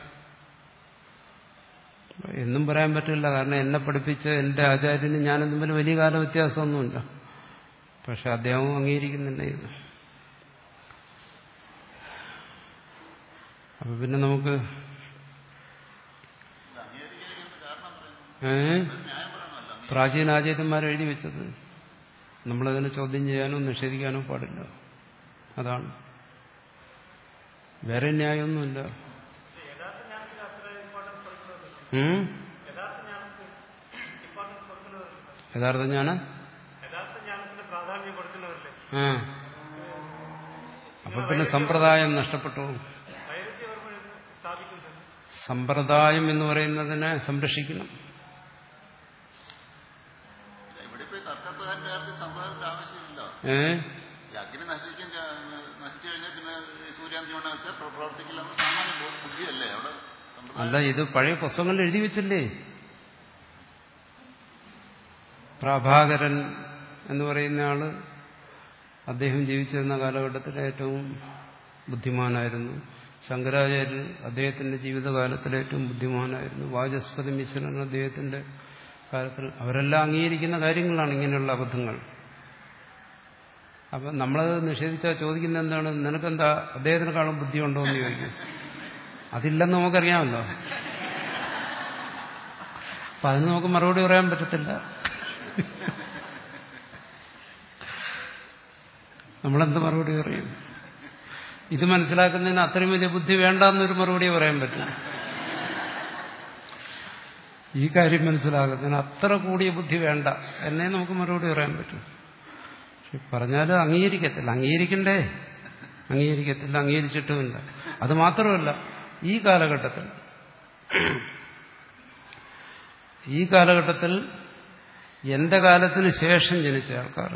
എന്നും പറയാൻ പറ്റില്ല. കാരണം എന്നെ പഠിപ്പിച്ച എൻ്റെ ആചാര്യന് ഞാനും തമ്മിൽ വലിയ കാല വ്യത്യാസമൊന്നുമില്ല. പക്ഷെ അദ്ദേഹവും അംഗീകരിക്കുന്നില്ല ഇത്. അപ്പൊ പിന്നെ നമുക്ക് ഏ പ്രാചീന ആചാര്യന്മാർ എഴുതി വെച്ചത് നമ്മളതിനെ ചോദ്യം ചെയ്യാനോ നിഷേധിക്കാനോ പാടില്ല. അതാണ്, വേറെ ന്യായമൊന്നുമില്ല. യഥാർത്ഥ ജ്ഞാനം ആ അപ്പൊ പിന്നെ സമ്പ്രദായം നഷ്ടപ്പെട്ടു. സമ്പ്രദായം എന്ന് പറയുന്നതിനെ സംരക്ഷിക്കണം. ഏ അല്ല, ഇത് പഴയ പുസ്തകങ്ങളിൽ എഴുതി വെച്ചില്ലേ. പ്രഭാകരൻ എന്ന് പറയുന്ന ആള് അദ്ദേഹം ജീവിച്ചിരുന്ന കാലഘട്ടത്തിൽ ഏറ്റവും ബുദ്ധിമാനായിരുന്നു. ശങ്കരാചാര്യർ അദ്ദേഹത്തിന്റെ ജീവിതകാലത്തിൽ ഏറ്റവും ബുദ്ധിമാനായിരുന്നു. വാചസ്പതി മിശ്രൻ അദ്ദേഹത്തിന്റെ കാലത്തിൽ. അവരെല്ലാം അംഗീകരിക്കുന്ന കാര്യങ്ങളാണ് ഇങ്ങനെയുള്ള അബദ്ധങ്ങൾ. അപ്പം നമ്മളത് നിഷേധിച്ചാൽ ചോദിക്കുന്നത് എന്താണ്, നിനക്കെന്താ അദ്ദേഹത്തിനെക്കാളും ബുദ്ധിയുണ്ടോ എന്ന് ചോദിക്കും. അതില്ലെന്ന് നമുക്കറിയാമല്ലോ. അപ്പൊ അതിന് നമുക്ക് മറുപടി പറയാൻ പറ്റത്തില്ല. നമ്മളെന്ത് മറുപടി പറയും? ഇത് മനസ്സിലാക്കുന്നതിന് അത്രയും വലിയ ബുദ്ധി വേണ്ടെന്നൊരു മറുപടി പറയാൻ പറ്റും. ഈ കാര്യം മനസ്സിലാക്കുന്നതിന് അത്ര കൂടിയ ബുദ്ധി വേണ്ട എന്നേ നമുക്ക് മറുപടി പറയാൻ പറ്റും. പക്ഷെ പറഞ്ഞാൽ അംഗീകരിക്കത്തില്ല. അംഗീകരിക്കണ്ടേ? അംഗീകരിക്കത്തില്ല, അംഗീകരിച്ചിട്ടുമില്ല. അത് മാത്രമല്ല, ഈ കാലഘട്ടത്തിൽ ഈ കാലഘട്ടത്തിൽ എന്റെ കാലത്തിന് ശേഷം ജനിച്ച ആൾക്കാർ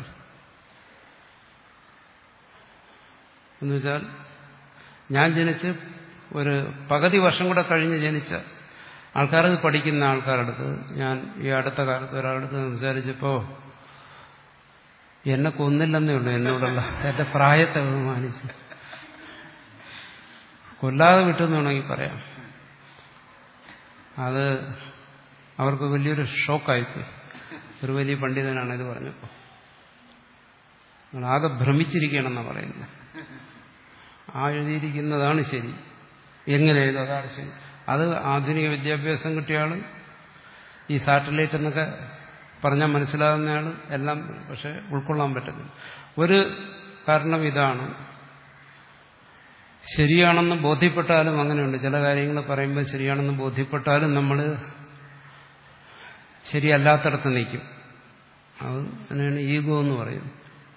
എന്നുവെച്ചാൽ ഞാൻ ജനിച്ച് ഒരു പകുതി വർഷം കൂടെ കഴിഞ്ഞ് ജനിച്ച ആൾക്കാരത് പഠിക്കുന്ന ആൾക്കാരടുത്ത് ഞാൻ ഈ അടുത്ത കാലത്ത് ഒരാളടുത്ത് സംസാരിച്ചപ്പോൾ എന്നെ കൊന്നില്ലെന്നേ ഉള്ളൂ. എന്നോടുള്ള എന്റെ പ്രായത്തെ ബഹുമാനിച്ച് കൊല്ലാതെ വിട്ടെന്ന് വേണമെങ്കിൽ പറയാം. അത് അവർക്ക് വലിയൊരു ഷോക്കായിപ്പോയി. ഒരു വലിയ പണ്ഡിതനാണ് ഇത് പറഞ്ഞപ്പോൾ. നിങ്ങളാകെ ഭ്രമിച്ചിരിക്കണമെന്നാണ് പറയുന്നത്. ആ എഴുതിയിരിക്കുന്നതാണ് ശരി. എങ്ങനെ എഴുതും? അതാണ് ശരി. അത് ആധുനിക വിദ്യാഭ്യാസം കിട്ടിയ ആള് ഈ സാറ്റലൈറ്റ് എന്നൊക്കെ പറഞ്ഞാൽ മനസ്സിലാകുന്നയാൾ എല്ലാം, പക്ഷെ ഉൾക്കൊള്ളാൻ പറ്റുന്നില്ല. ഒരു കാരണം ഇതാണ്, ശരിയാണെന്ന് ബോധ്യപ്പെട്ടാലും അങ്ങനെയുണ്ട്. ചില കാര്യങ്ങൾ പറയുമ്പോൾ ശരിയാണെന്ന് ബോധ്യപ്പെട്ടാലും നമ്മൾ ശരിയല്ലാത്തടത്ത് നിൽക്കും. അത് തന്നെയാണ് ഈഗോ എന്ന് പറയുന്നത്.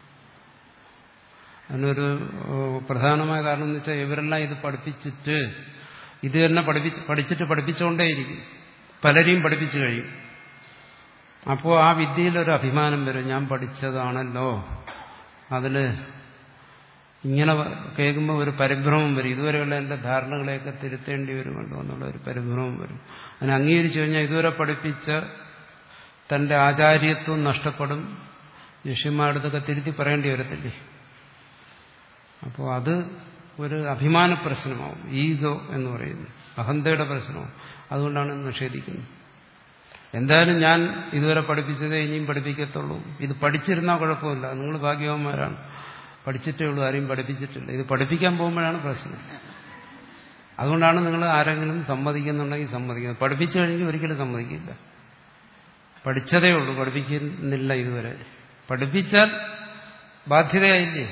അതിനൊരു പ്രധാനമായ കാരണം എന്ന് വെച്ചാൽ ഇവരെല്ലാം ഇത് പഠിപ്പിച്ചിട്ട് ഇത് തന്നെ പഠിപ്പിച്ച് പഠിച്ചിട്ട് പഠിപ്പിച്ചുകൊണ്ടേയിരിക്കും. പലരെയും പഠിപ്പിച്ചു കഴിയും. അപ്പോൾ ആ വിദ്യയിലൊരു അഭിമാനം വരും, ഞാൻ പഠിച്ചതാണല്ലോ. അതിൽ ഇങ്ങനെ കേൾക്കുമ്പോൾ ഒരു പരിഭ്രമം വരും, ഇതുവരെയുള്ള എൻ്റെ ധാരണകളെയൊക്കെ തിരുത്തേണ്ടി വരുമല്ലോ എന്നുള്ള ഒരു പരിഭ്രമം വരും. അതിനെ അംഗീകരിച്ചു കഴിഞ്ഞാൽ ഇതുവരെ പഠിപ്പിച്ച തൻ്റെ ആചാര്യത്വം നഷ്ടപ്പെടും. ശിഷ്യന്മാരടുത്തൊക്കെ തിരുത്തി പറയേണ്ടി വരത്തില്ലേ. അപ്പോൾ അത് ഒരു അഭിമാന പ്രശ്നമാവും, ഈഗോ എന്ന് പറയുന്നത് അഹന്തയുടെ പ്രശ്നമാവും. അതുകൊണ്ടാണ് നിഷേധിക്കുന്നത്. എന്തായാലും ഞാൻ ഇതുവരെ പഠിപ്പിച്ചതേ ഇനിയും പഠിപ്പിക്കത്തുള്ളൂ. ഇത് പഠിച്ചിരുന്നാൽ കുഴപ്പമില്ല, നിങ്ങൾ ഭാഗ്യവാന്മാരാണ്, പഠിച്ചിട്ടേ ഉള്ളൂ, ആരെയും പഠിപ്പിച്ചിട്ടില്ല. ഇത് പഠിപ്പിക്കാൻ പോകുമ്പോഴാണ് പ്രശ്നം. അതുകൊണ്ടാണ് നിങ്ങൾ ആരെങ്കിലും സമ്മതിക്കുന്നുണ്ടെങ്കിൽ സമ്മതിക്കുന്നത്. പഠിപ്പിച്ചു കഴിഞ്ഞെങ്കിൽ ഒരിക്കലും സമ്മതിക്കില്ല. പഠിച്ചതേ ഉള്ളൂ, പഠിപ്പിക്കുന്നില്ല ഇതുവരെ. പഠിപ്പിച്ചാൽ ബാധ്യതയായില്ലേ,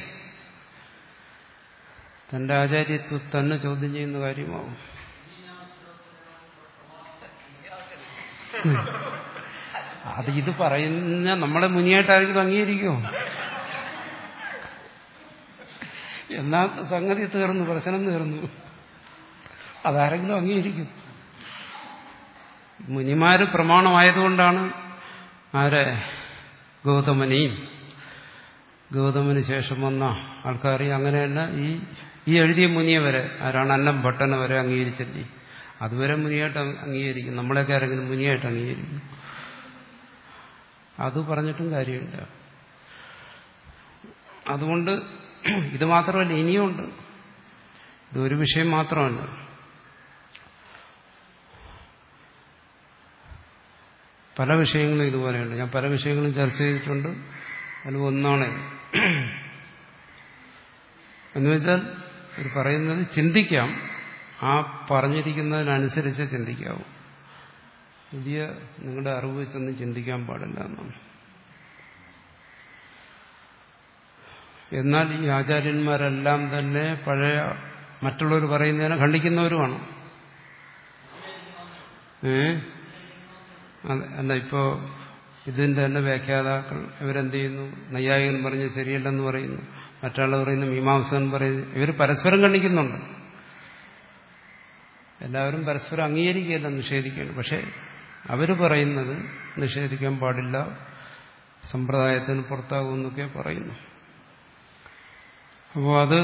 തന്റെ ആചാര്യത്വം തന്നെ ചോദ്യം ചെയ്യുന്ന കാര്യമാവും. അത് ഇത് പറയുന്ന നമ്മളെ മുനിയായിട്ടായിരിക്കും അംഗീകരിക്കുമോ? എന്നാ സംഗതി തീർന്നു, പ്രശ്നം തീർന്നു. അതാരെങ്കിലും അംഗീകരിക്കും. മുനിമാര് പ്രമാണമായതുകൊണ്ടാണ് ആരെ ഗൗതമനെയും ഗൗതമന് ശേഷം വന്ന ആൾക്കാരെയും അങ്ങനെ തന്നെ ഈ ഈ എഴുതിയ മുനിയെ വരെ ആരാണ് അന്നം ഭട്ടനെ വരെ അംഗീകരിച്ചില്ലേ. അതുവരെ മുനിയായിട്ട് അംഗീകരിക്കും. നമ്മളെയൊക്കെ ആരെങ്കിലും മുനിയായിട്ട് അംഗീകരിക്കും. അത് പറഞ്ഞിട്ടും കാര്യമില്ല. അതുകൊണ്ട് ഇത് മാത്രമല്ല, ഇനിയുമുണ്ട്. ഇതൊരു വിഷയം മാത്രമല്ല. പല വിഷയങ്ങളും ഇതുപോലെയുണ്ട്. ഞാൻ പല വിഷയങ്ങളും ചർച്ച ചെയ്തിട്ടുണ്ട്. അതിൽ ഒന്നാണ് എന്നുവെച്ചാൽ ഇത് പറയുന്നത് ചിന്തിക്കാം, ആ പറഞ്ഞിരിക്കുന്നതിനനുസരിച്ച് ചിന്തിക്കാവൂ. പുതിയ നിങ്ങളുടെ അറിവ് വെച്ചൊന്നും ചിന്തിക്കാൻ പാടില്ല എന്നാണ്. എന്നാൽ ഈ ആചാര്യന്മാരെല്ലാം തന്നെ പഴയ മറ്റുള്ളവർ പറയുന്നതിനെ ഖണ്ഡിക്കുന്നവരുമാണ്. ഏ അല്ല, ഇപ്പോ ഇതിന്റെ തന്നെ വ്യാഖ്യാതാക്കൾ ഇവരെന്ത് ചെയ്യുന്നു? നൈയായികൻ പറഞ്ഞ് ശരിയല്ലെന്ന് പറയുന്നു, മറ്റാൾ പറയുന്നു, മീമാംസകൻ പറയുന്നു. ഇവർ പരസ്പരം ഖണ്ഡിക്കുന്നുണ്ട്. എല്ലാവരും പരസ്പരം അംഗീകരിക്കുകയല്ല, നിഷേധിക്കുകയാണ്. പക്ഷെ അവർ പറയുന്നത് നിഷേധിക്കാൻ പാടില്ല, സമ്പ്രദായത്തിന് പുറത്താകുമെന്നൊക്കെ പറയുന്നു. അപ്പോൾ അത്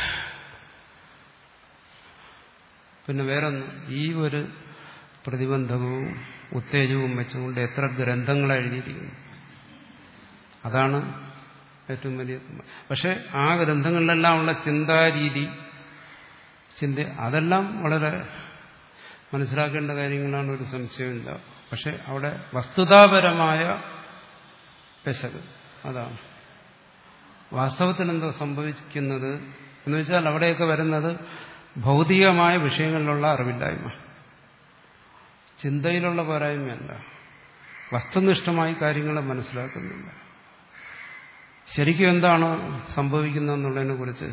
പിന്നെ വേറൊന്ന്, ഈ ഒരു പ്രതിബന്ധകവും ഉത്തേജവും വെച്ചുകൊണ്ട് എത്ര ഗ്രന്ഥങ്ങളാണ് എഴുതിയിരിക്കുന്നു. അതാണ് ഏറ്റവും വലിയ. പക്ഷെ ആ ഗ്രന്ഥങ്ങളിലെല്ലാം ഉള്ള ചിന്താരീതി, ചിന്ത അതെല്ലാം വളരെ മനസ്സിലാക്കേണ്ട കാര്യങ്ങളാണ്, ഒരു സംശയമില്ല. പക്ഷെ അവിടെ വസ്തുതാപരമായ പെശക് അതാണ്. വാസ്തവത്തിൽ എന്താ സംഭവിക്കുന്നത് എന്ന് വെച്ചാൽ അവിടെയൊക്കെ വരുന്നത് ഭൗതികമായ വിഷയങ്ങളിലുള്ള അറിവില്ലായ്മ, ചിന്തയിലുള്ള പോരായ്മയല്ല. വസ്തുനിഷ്ഠമായി കാര്യങ്ങളെ മനസ്സിലാക്കുന്നില്ല. ശരിക്കും എന്താണ് സംഭവിക്കുന്നതെന്നുള്ളതിനെ കുറിച്ച്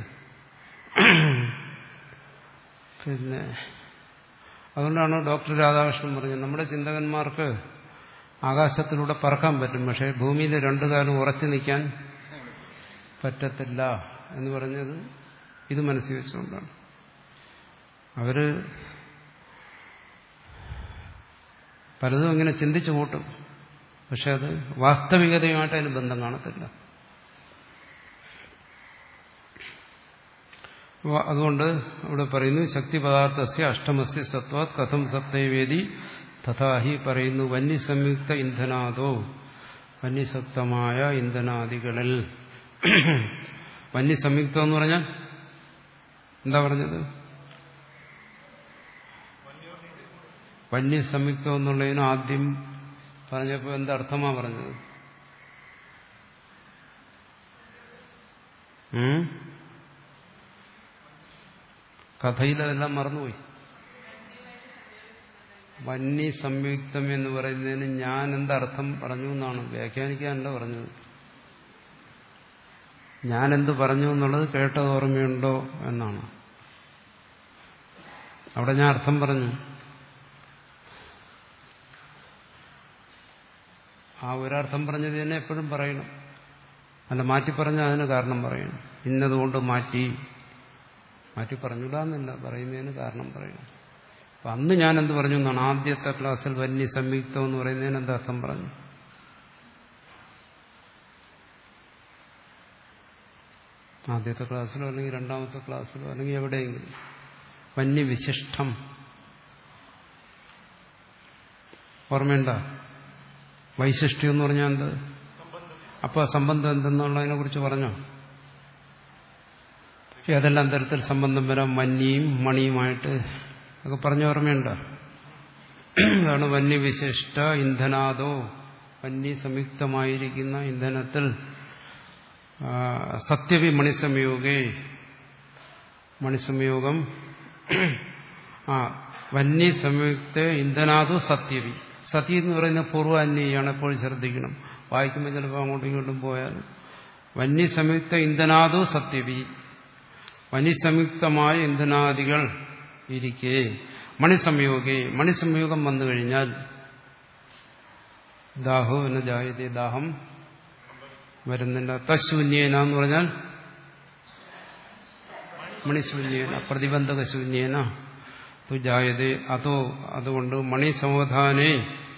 പിന്നെ അതുകൊണ്ടാണ് ഡോക്ടർ രാധാകൃഷ്ണൻ പറഞ്ഞത്, നമ്മുടെ ചിന്തകന്മാർക്ക് ആകാശത്തിലൂടെ പറക്കാൻ പറ്റും, പക്ഷേ ഭൂമിയിൽ രണ്ടു കാലം ഉറച്ചു നിൽക്കാൻ പറ്റത്തില്ല എന്ന് പറഞ്ഞത് ഇത് മനസ്സിൽ വെച്ചുകൊണ്ടാണ്. അവര് പലതും ഇങ്ങനെ ചിന്തിച്ചു കൂട്ടും, പക്ഷെ അത് വാസ്തവികതയുമായിട്ട് അതിന് ബന്ധം കാണത്തില്ല. അതുകൊണ്ട് ഇവിടെ പറയുന്നു, ശക്തി പദാർത്ഥസ്യ അഷ്ടമസ്യ സത്വാത് കഥം സപ്തൈവേദി തഥാഹി പറയുന്നു. വന്യസംയുക്ത ഇന്ധനാദോ, വന്യസക്തമായ ഇന്ധനാദികളിൽ. വന്യസംയുക്തം എന്ന് പറഞ്ഞാൽ എന്താ പറഞ്ഞത്? വന്യസംയുക്തം എന്നുള്ളതിന് ആദ്യം പറഞ്ഞപ്പോൾ എന്താ അർത്ഥമാ പറഞ്ഞത്? കഥയിൽ അതെല്ലാം മറന്നുപോയി. വന്നി സംയുക്തം എന്ന് പറയുന്നതിന് ഞാൻ എന്തർത്ഥം പറഞ്ഞു എന്നാണ്, വ്യാഖ്യാനിക്കാനല്ല പറഞ്ഞത്. ഞാൻ എന്ത് പറഞ്ഞു എന്നുള്ളത് കേട്ടത് ഓർമ്മയുണ്ടോ എന്നാണ്. അവിടെ ഞാൻ അർത്ഥം പറഞ്ഞു. ആ ഒരർത്ഥം പറഞ്ഞത് തന്നെ എപ്പോഴും പറയണം. അല്ല, മാറ്റി പറഞ്ഞാൽ അതിന് കാരണം പറയണം. ഇന്നതുകൊണ്ട് മാറ്റി മാറ്റി പറഞ്ഞിടാന്നില്ല, പറയുന്നതിന് കാരണം പറയണം. അപ്പൊ അന്ന് ഞാൻ എന്ത് പറഞ്ഞു എന്നാണ് ആദ്യത്തെ ക്ലാസ്സിൽ വന്യ സംയുക്തം എന്ന് പറയുന്നതിന് എന്താ അർത്ഥം പറഞ്ഞു? ആദ്യത്തെ ക്ലാസ്സിലോ അല്ലെങ്കിൽ രണ്ടാമത്തെ ക്ലാസ്സിലോ അല്ലെങ്കിൽ എവിടെയെങ്കിലും വന്യവിശിഷ്ടം ഓർമ്മയുണ്ട? വൈശിഷ്ട്യം എന്ന് പറഞ്ഞാൽ എന്ത്? അപ്പോൾ സംബന്ധം എന്തെന്നുള്ളതിനെ കുറിച്ച് പറഞ്ഞോ? ഏതെല്ലാം തരത്തിൽ സംബന്ധം വരാം വന്യയും മണിയുമായിട്ട് ഒക്കെ പറഞ്ഞ ഓർമ്മയുണ്ടോ? അതാണ് വന്യവിശിഷ്ട ഇന്ധനാദോ, വന്യ സംയുക്തമായിരിക്കുന്ന ഇന്ധനത്തിൽ സത്യവി മണിസംയോഗേ, മണിസംയോഗം ആ വന്യ സംയുക്ത ഇന്ധനാദോ സത്യവി. സതി എന്ന് പറയുന്ന പൂർവാന്യാണ്, എപ്പോഴും ശ്രദ്ധിക്കണം. വായിക്കുമ്പോൾ ചിലപ്പോൾ അങ്ങോട്ടും ഇങ്ങോട്ടും പോയാൽ വന്യ സംയുക്ത ഇന്ധനാദോ സത്യവി, വന്യസംയുക്തമായ ഇന്ധനാദികൾ ഇരിക്കെ മണിസംയോഗേ, മണിസംയോഗം വന്നു കഴിഞ്ഞാൽ ദാഹോ എന്ന ജായതേ, ദാഹം വരുന്നില്ല. തശൂന്യേന എന്ന് പറഞ്ഞാൽ മണിശൂന്യേന പ്രതിബന്ധക ശൂന്യേന തു ജായതേ. അതോ അതുകൊണ്ട് മണിസമാധാനേ,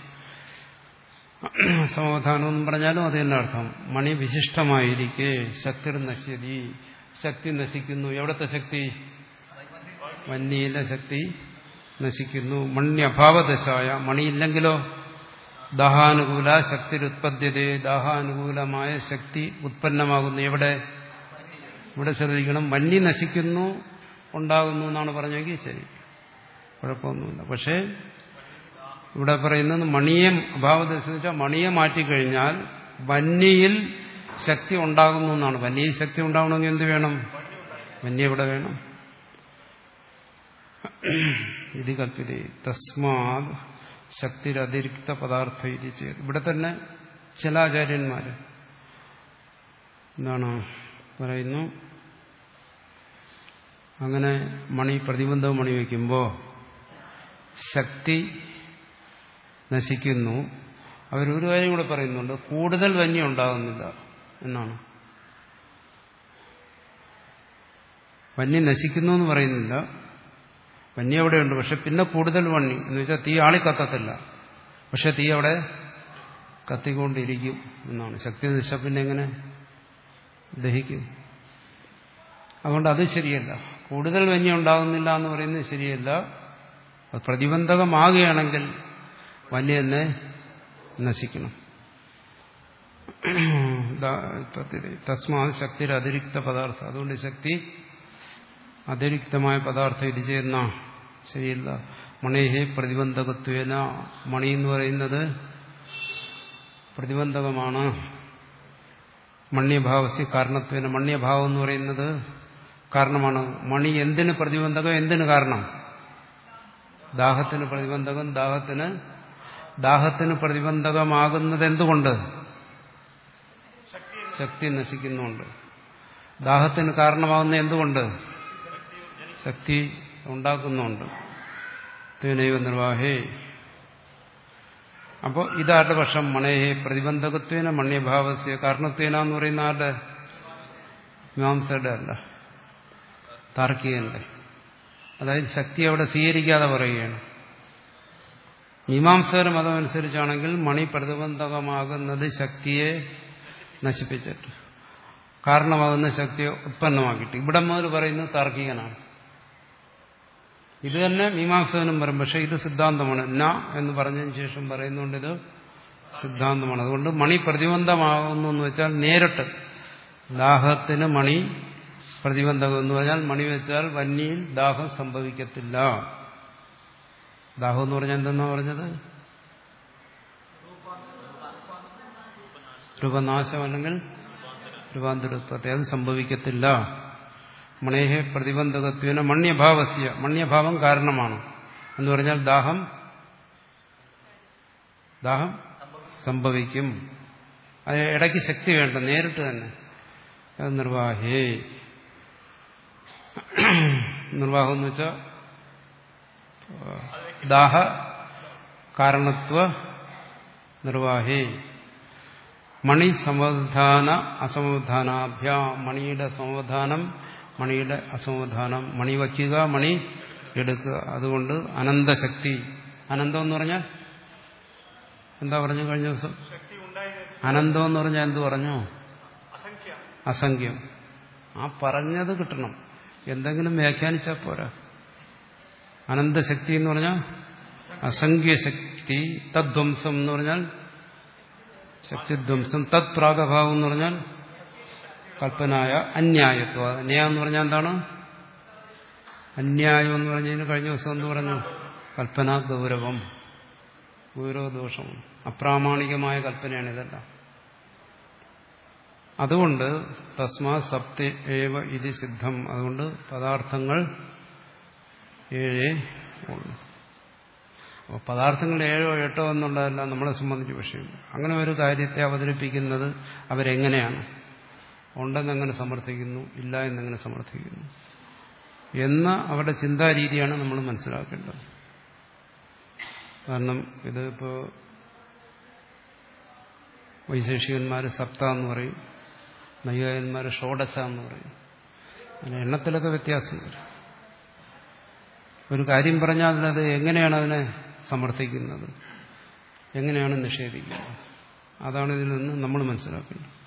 സമാധാനം എന്ന് പറഞ്ഞാലും അത് തന്നെ അർത്ഥം. മണി വിശിഷ്ടമായിരിക്കെ ശക്തി നശ്യതി, ശക്തി നശിക്കുന്നു. എവിടത്തെ ശക്തി? വന്യയിലെ ശക്തി നശിക്കുന്നു. മണ്യഭാവദശായ, മണിയില്ലെങ്കിലോ ദാഹാനുകൂല ശക്തി ഉത്പദ്യതേ, ദാഹാനുകൂലമായ ശക്തി ഉത്പന്നമാകുന്നു. എവിടെ? ഇവിടെ ശ്രദ്ധിക്കണം. വന്യ നശിക്കുന്നു, ഉണ്ടാകുന്നു എന്നാണ് പറഞ്ഞെങ്കിൽ ശരി, കുഴപ്പമൊന്നുമില്ല. പക്ഷേ ഇവിടെ പറയുന്നത് മണിയെ അഭാവദശ വെച്ചാൽ മണിയെ മാറ്റിക്കഴിഞ്ഞാൽ വന്യയിൽ ശക്തി ഉണ്ടാകുന്നു എന്നാണ്. വന്യയിൽ ശക്തി ഉണ്ടാകണമെങ്കിൽ എന്ത് വേണം? വന്യ ഇവിടെ വേണം. ഇത് കൽപ്പിതേ തസ്മാത് ശക്തിരതിരിക്ത പദാർത്ഥ ഇത് ചെയ്ത്. ഇവിടെ തന്നെ ചില ആചാര്യന്മാര് എന്താണ് പറയുന്നു, അങ്ങനെ മണി പ്രതിബന്ധവും മണി വയ്ക്കുമ്പോൾ ശക്തി നശിക്കുന്നു. അവരൊരു കാര്യം കൂടെ പറയുന്നുണ്ട്, കൂടുതൽ വന്യ ഉണ്ടാകുന്നില്ല എന്നാണ്. വന്യ നശിക്കുന്നു എന്ന് പറയുന്നില്ല, വന്യ അവിടെയുണ്ട്. പക്ഷെ പിന്നെ കൂടുതൽ വന്നി എന്ന് വെച്ചാൽ തീ ആളി കത്തത്തില്ല, പക്ഷെ തീ അവിടെ കത്തിക്കൊണ്ടിരിക്കും എന്നാണ്. ശക്തി നശിച്ച പിന്നെ എങ്ങനെ ദഹിക്കും? അതുകൊണ്ട് അത് ശരിയല്ല. കൂടുതൽ വന്യ ഉണ്ടാകുന്നില്ല എന്ന് പറയുന്നത് ശരിയല്ല. അത് പ്രതിബന്ധകമാകുകയാണെങ്കിൽ വന്യ തന്നെ നശിക്കണം. തസ്മാ ശക്തി അതിരിക്ത പദാർത്ഥം, അതുകൊണ്ട് ശക്തി അതിരിക്തമായ പദാർത്ഥം ഇത് ചെയ്യുന്ന ശരിയല്ല. മണേഹേ പ്രതിബന്ധകത്വേന, മണി എന്ന് പറയുന്നത് പ്രതിബന്ധകമാണ്. മണ്യഭാവസ്യ കാരണത്വേന, മണ്യഭാവം എന്ന് പറയുന്നത് കാരണമാണ്. മണി എന്തിന് പ്രതിബന്ധകം, എന്തിന് കാരണം? ദാഹത്തിന് പ്രതിബന്ധകം. ദാഹത്തിന് ദാഹത്തിന് പ്രതിബന്ധകമാകുന്നത് എന്തുകൊണ്ട്? ശക്തി നശിക്കുന്നുണ്ട്. ദാഹത്തിന് കാരണമാകുന്ന എന്തുകൊണ്ട്? ശക്തി ഉണ്ടാക്കുന്നുണ്ട്. തേനൈവ നിർവാഹേ. അപ്പോൾ ഇതാരുടെ പക്ഷം? മണേഹേ പ്രതിബന്ധകത്വേന മണ്യഭാവസ്യ കാരണത്വേന എന്ന് പറയുന്ന ആരുടെ? മീമാംസയുടെ അല്ല, താർക്കികന്റെ. അതായത് ശക്തി അവിടെ സ്വീകരിക്കാതെ പറയുകയാണ്. മീമാംസകര മതമനുസരിച്ചാണെങ്കിൽ മണി പ്രതിബന്ധകമാകുന്നത് ശക്തിയെ നശിപ്പിച്ചിട്ട്, കാരണമാകുന്ന ശക്തിയെ ഉത്പന്നമാക്കിയിട്ട്. ഇവിടെ മുതൽ പറയുന്നത് താർക്കികനാണ്. ഇത് തന്നെ മീമാംസകനും പറയും. പക്ഷെ ഇത് സിദ്ധാന്തമാണ്. ന എന്ന് പറഞ്ഞതിന് ശേഷം പറയുന്നുണ്ട് ഇത് സിദ്ധാന്തമാണ്. അതുകൊണ്ട് മണി പ്രതിബന്ധമാകുന്നു എന്ന് വെച്ചാൽ നേരിട്ട് ദാഹത്തിന് മണി പ്രതിബന്ധകം എന്ന് പറഞ്ഞാൽ മണി വെച്ചാൽ വന്യയിൽ ദാഹം സംഭവിക്കത്തില്ല. ദാഹം എന്ന് പറഞ്ഞാൽ എന്തെന്നാ പറഞ്ഞത്? രൂപനാശം അല്ലെങ്കിൽ രൂപാന്തരത്വത്തെ, അത് സംഭവിക്കത്തില്ല. മണേഹേ പ്രതിബന്ധകത്വേന മണ്യഭാവസ്യ, മണ്യഭാവം കാരണമാണ് എന്ന് പറഞ്ഞാൽ ദാഹം ദാഹം സംഭവിക്കും. അത് ഇടയ്ക്ക് ശക്തി വേണ്ട, നേരിട്ട് തന്നെ. നിർവാഹേ, നിർവാഹം എന്ന് വെച്ചാൽ ദാഹ കാരണത്വ നിർവാഹേ മണി സമവധാന അസമവധാനാഭ്യാം. മണിയുടെ സമവധാനം, മണിയുടെ അസമവധാനം. മണി വയ്ക്കുക, മണി എടുക്കുക. അതുകൊണ്ട് അനന്തശക്തി. അനന്തം എന്ന് പറഞ്ഞാൽ എന്താ പറഞ്ഞു കഴിഞ്ഞ ദിവസം? അനന്തം എന്ന് പറഞ്ഞാൽ എന്ത് പറഞ്ഞു? അസംഖ്യം. ആ പറഞ്ഞത് കിട്ടണം, എന്തെങ്കിലും വ്യാഖ്യാനിച്ചാൽ പോരാ. അനന്തശക്തി എന്ന് പറഞ്ഞാൽ അസംഖ്യശക്തി. തദ്ധ്വംസം എന്ന് പറഞ്ഞാൽ ശക്തിധ്വംസം. തത് പ്രാഗഭാവം എന്ന് പറഞ്ഞാൽ കൽപ്പനായ അന്യായത്വം. അന്യായം എന്ന് പറഞ്ഞാൽ എന്താണ്? അന്യായം എന്ന് പറഞ്ഞതിന് കഴിഞ്ഞ ദിവസം എന്ന് പറഞ്ഞു? കൽപ്പനാ ഗൗരവം, ഗൗരവദോഷം, അപ്രാമാണികമായ കൽപ്പനയാണ് ഇതെല്ലാം. അതുകൊണ്ട് തസ്മാ സപ്തി ഏവ ഇത് സിദ്ധം. അതുകൊണ്ട് പദാർത്ഥങ്ങൾ ഏഴേ ഉള്ളൂ. അപ്പോൾ പദാർത്ഥങ്ങൾ ഏഴോ എട്ടോ എന്നുള്ളതല്ല നമ്മളെ സംബന്ധിച്ച് വിഷയം. അങ്ങനെ ഒരു കാര്യത്തെ അവതരിപ്പിക്കുന്നത് അവരെങ്ങനെയാണ്? ഉണ്ടെന്നെങ്ങനെ സമർത്ഥിക്കുന്നു, ഇല്ല എന്നെങ്ങനെ സമർത്ഥിക്കുന്നു എന്ന അവരുടെ ചിന്താരീതിയാണ് നമ്മൾ മനസ്സിലാക്കേണ്ടത്. കാരണം ഇത് ഇപ്പോൾ വൈശേഷികന്മാർ സപ്ത എന്ന് പറയും, നൈയായികന്മാർ ഷോഡശ എന്ന് പറയും. അങ്ങനെ എണ്ണത്തിലൊക്കെ വ്യത്യാസം വരും. ഒരു കാര്യം പറഞ്ഞാൽ അതിനത് എങ്ങനെയാണ് അതിനെ സമർത്ഥിക്കുന്നത്, എങ്ങനെയാണ് നിഷേധിക്കുന്നത്, അതാണ് ഇതിൽ നിന്ന് നമ്മൾ മനസ്സിലാക്കുന്നത്.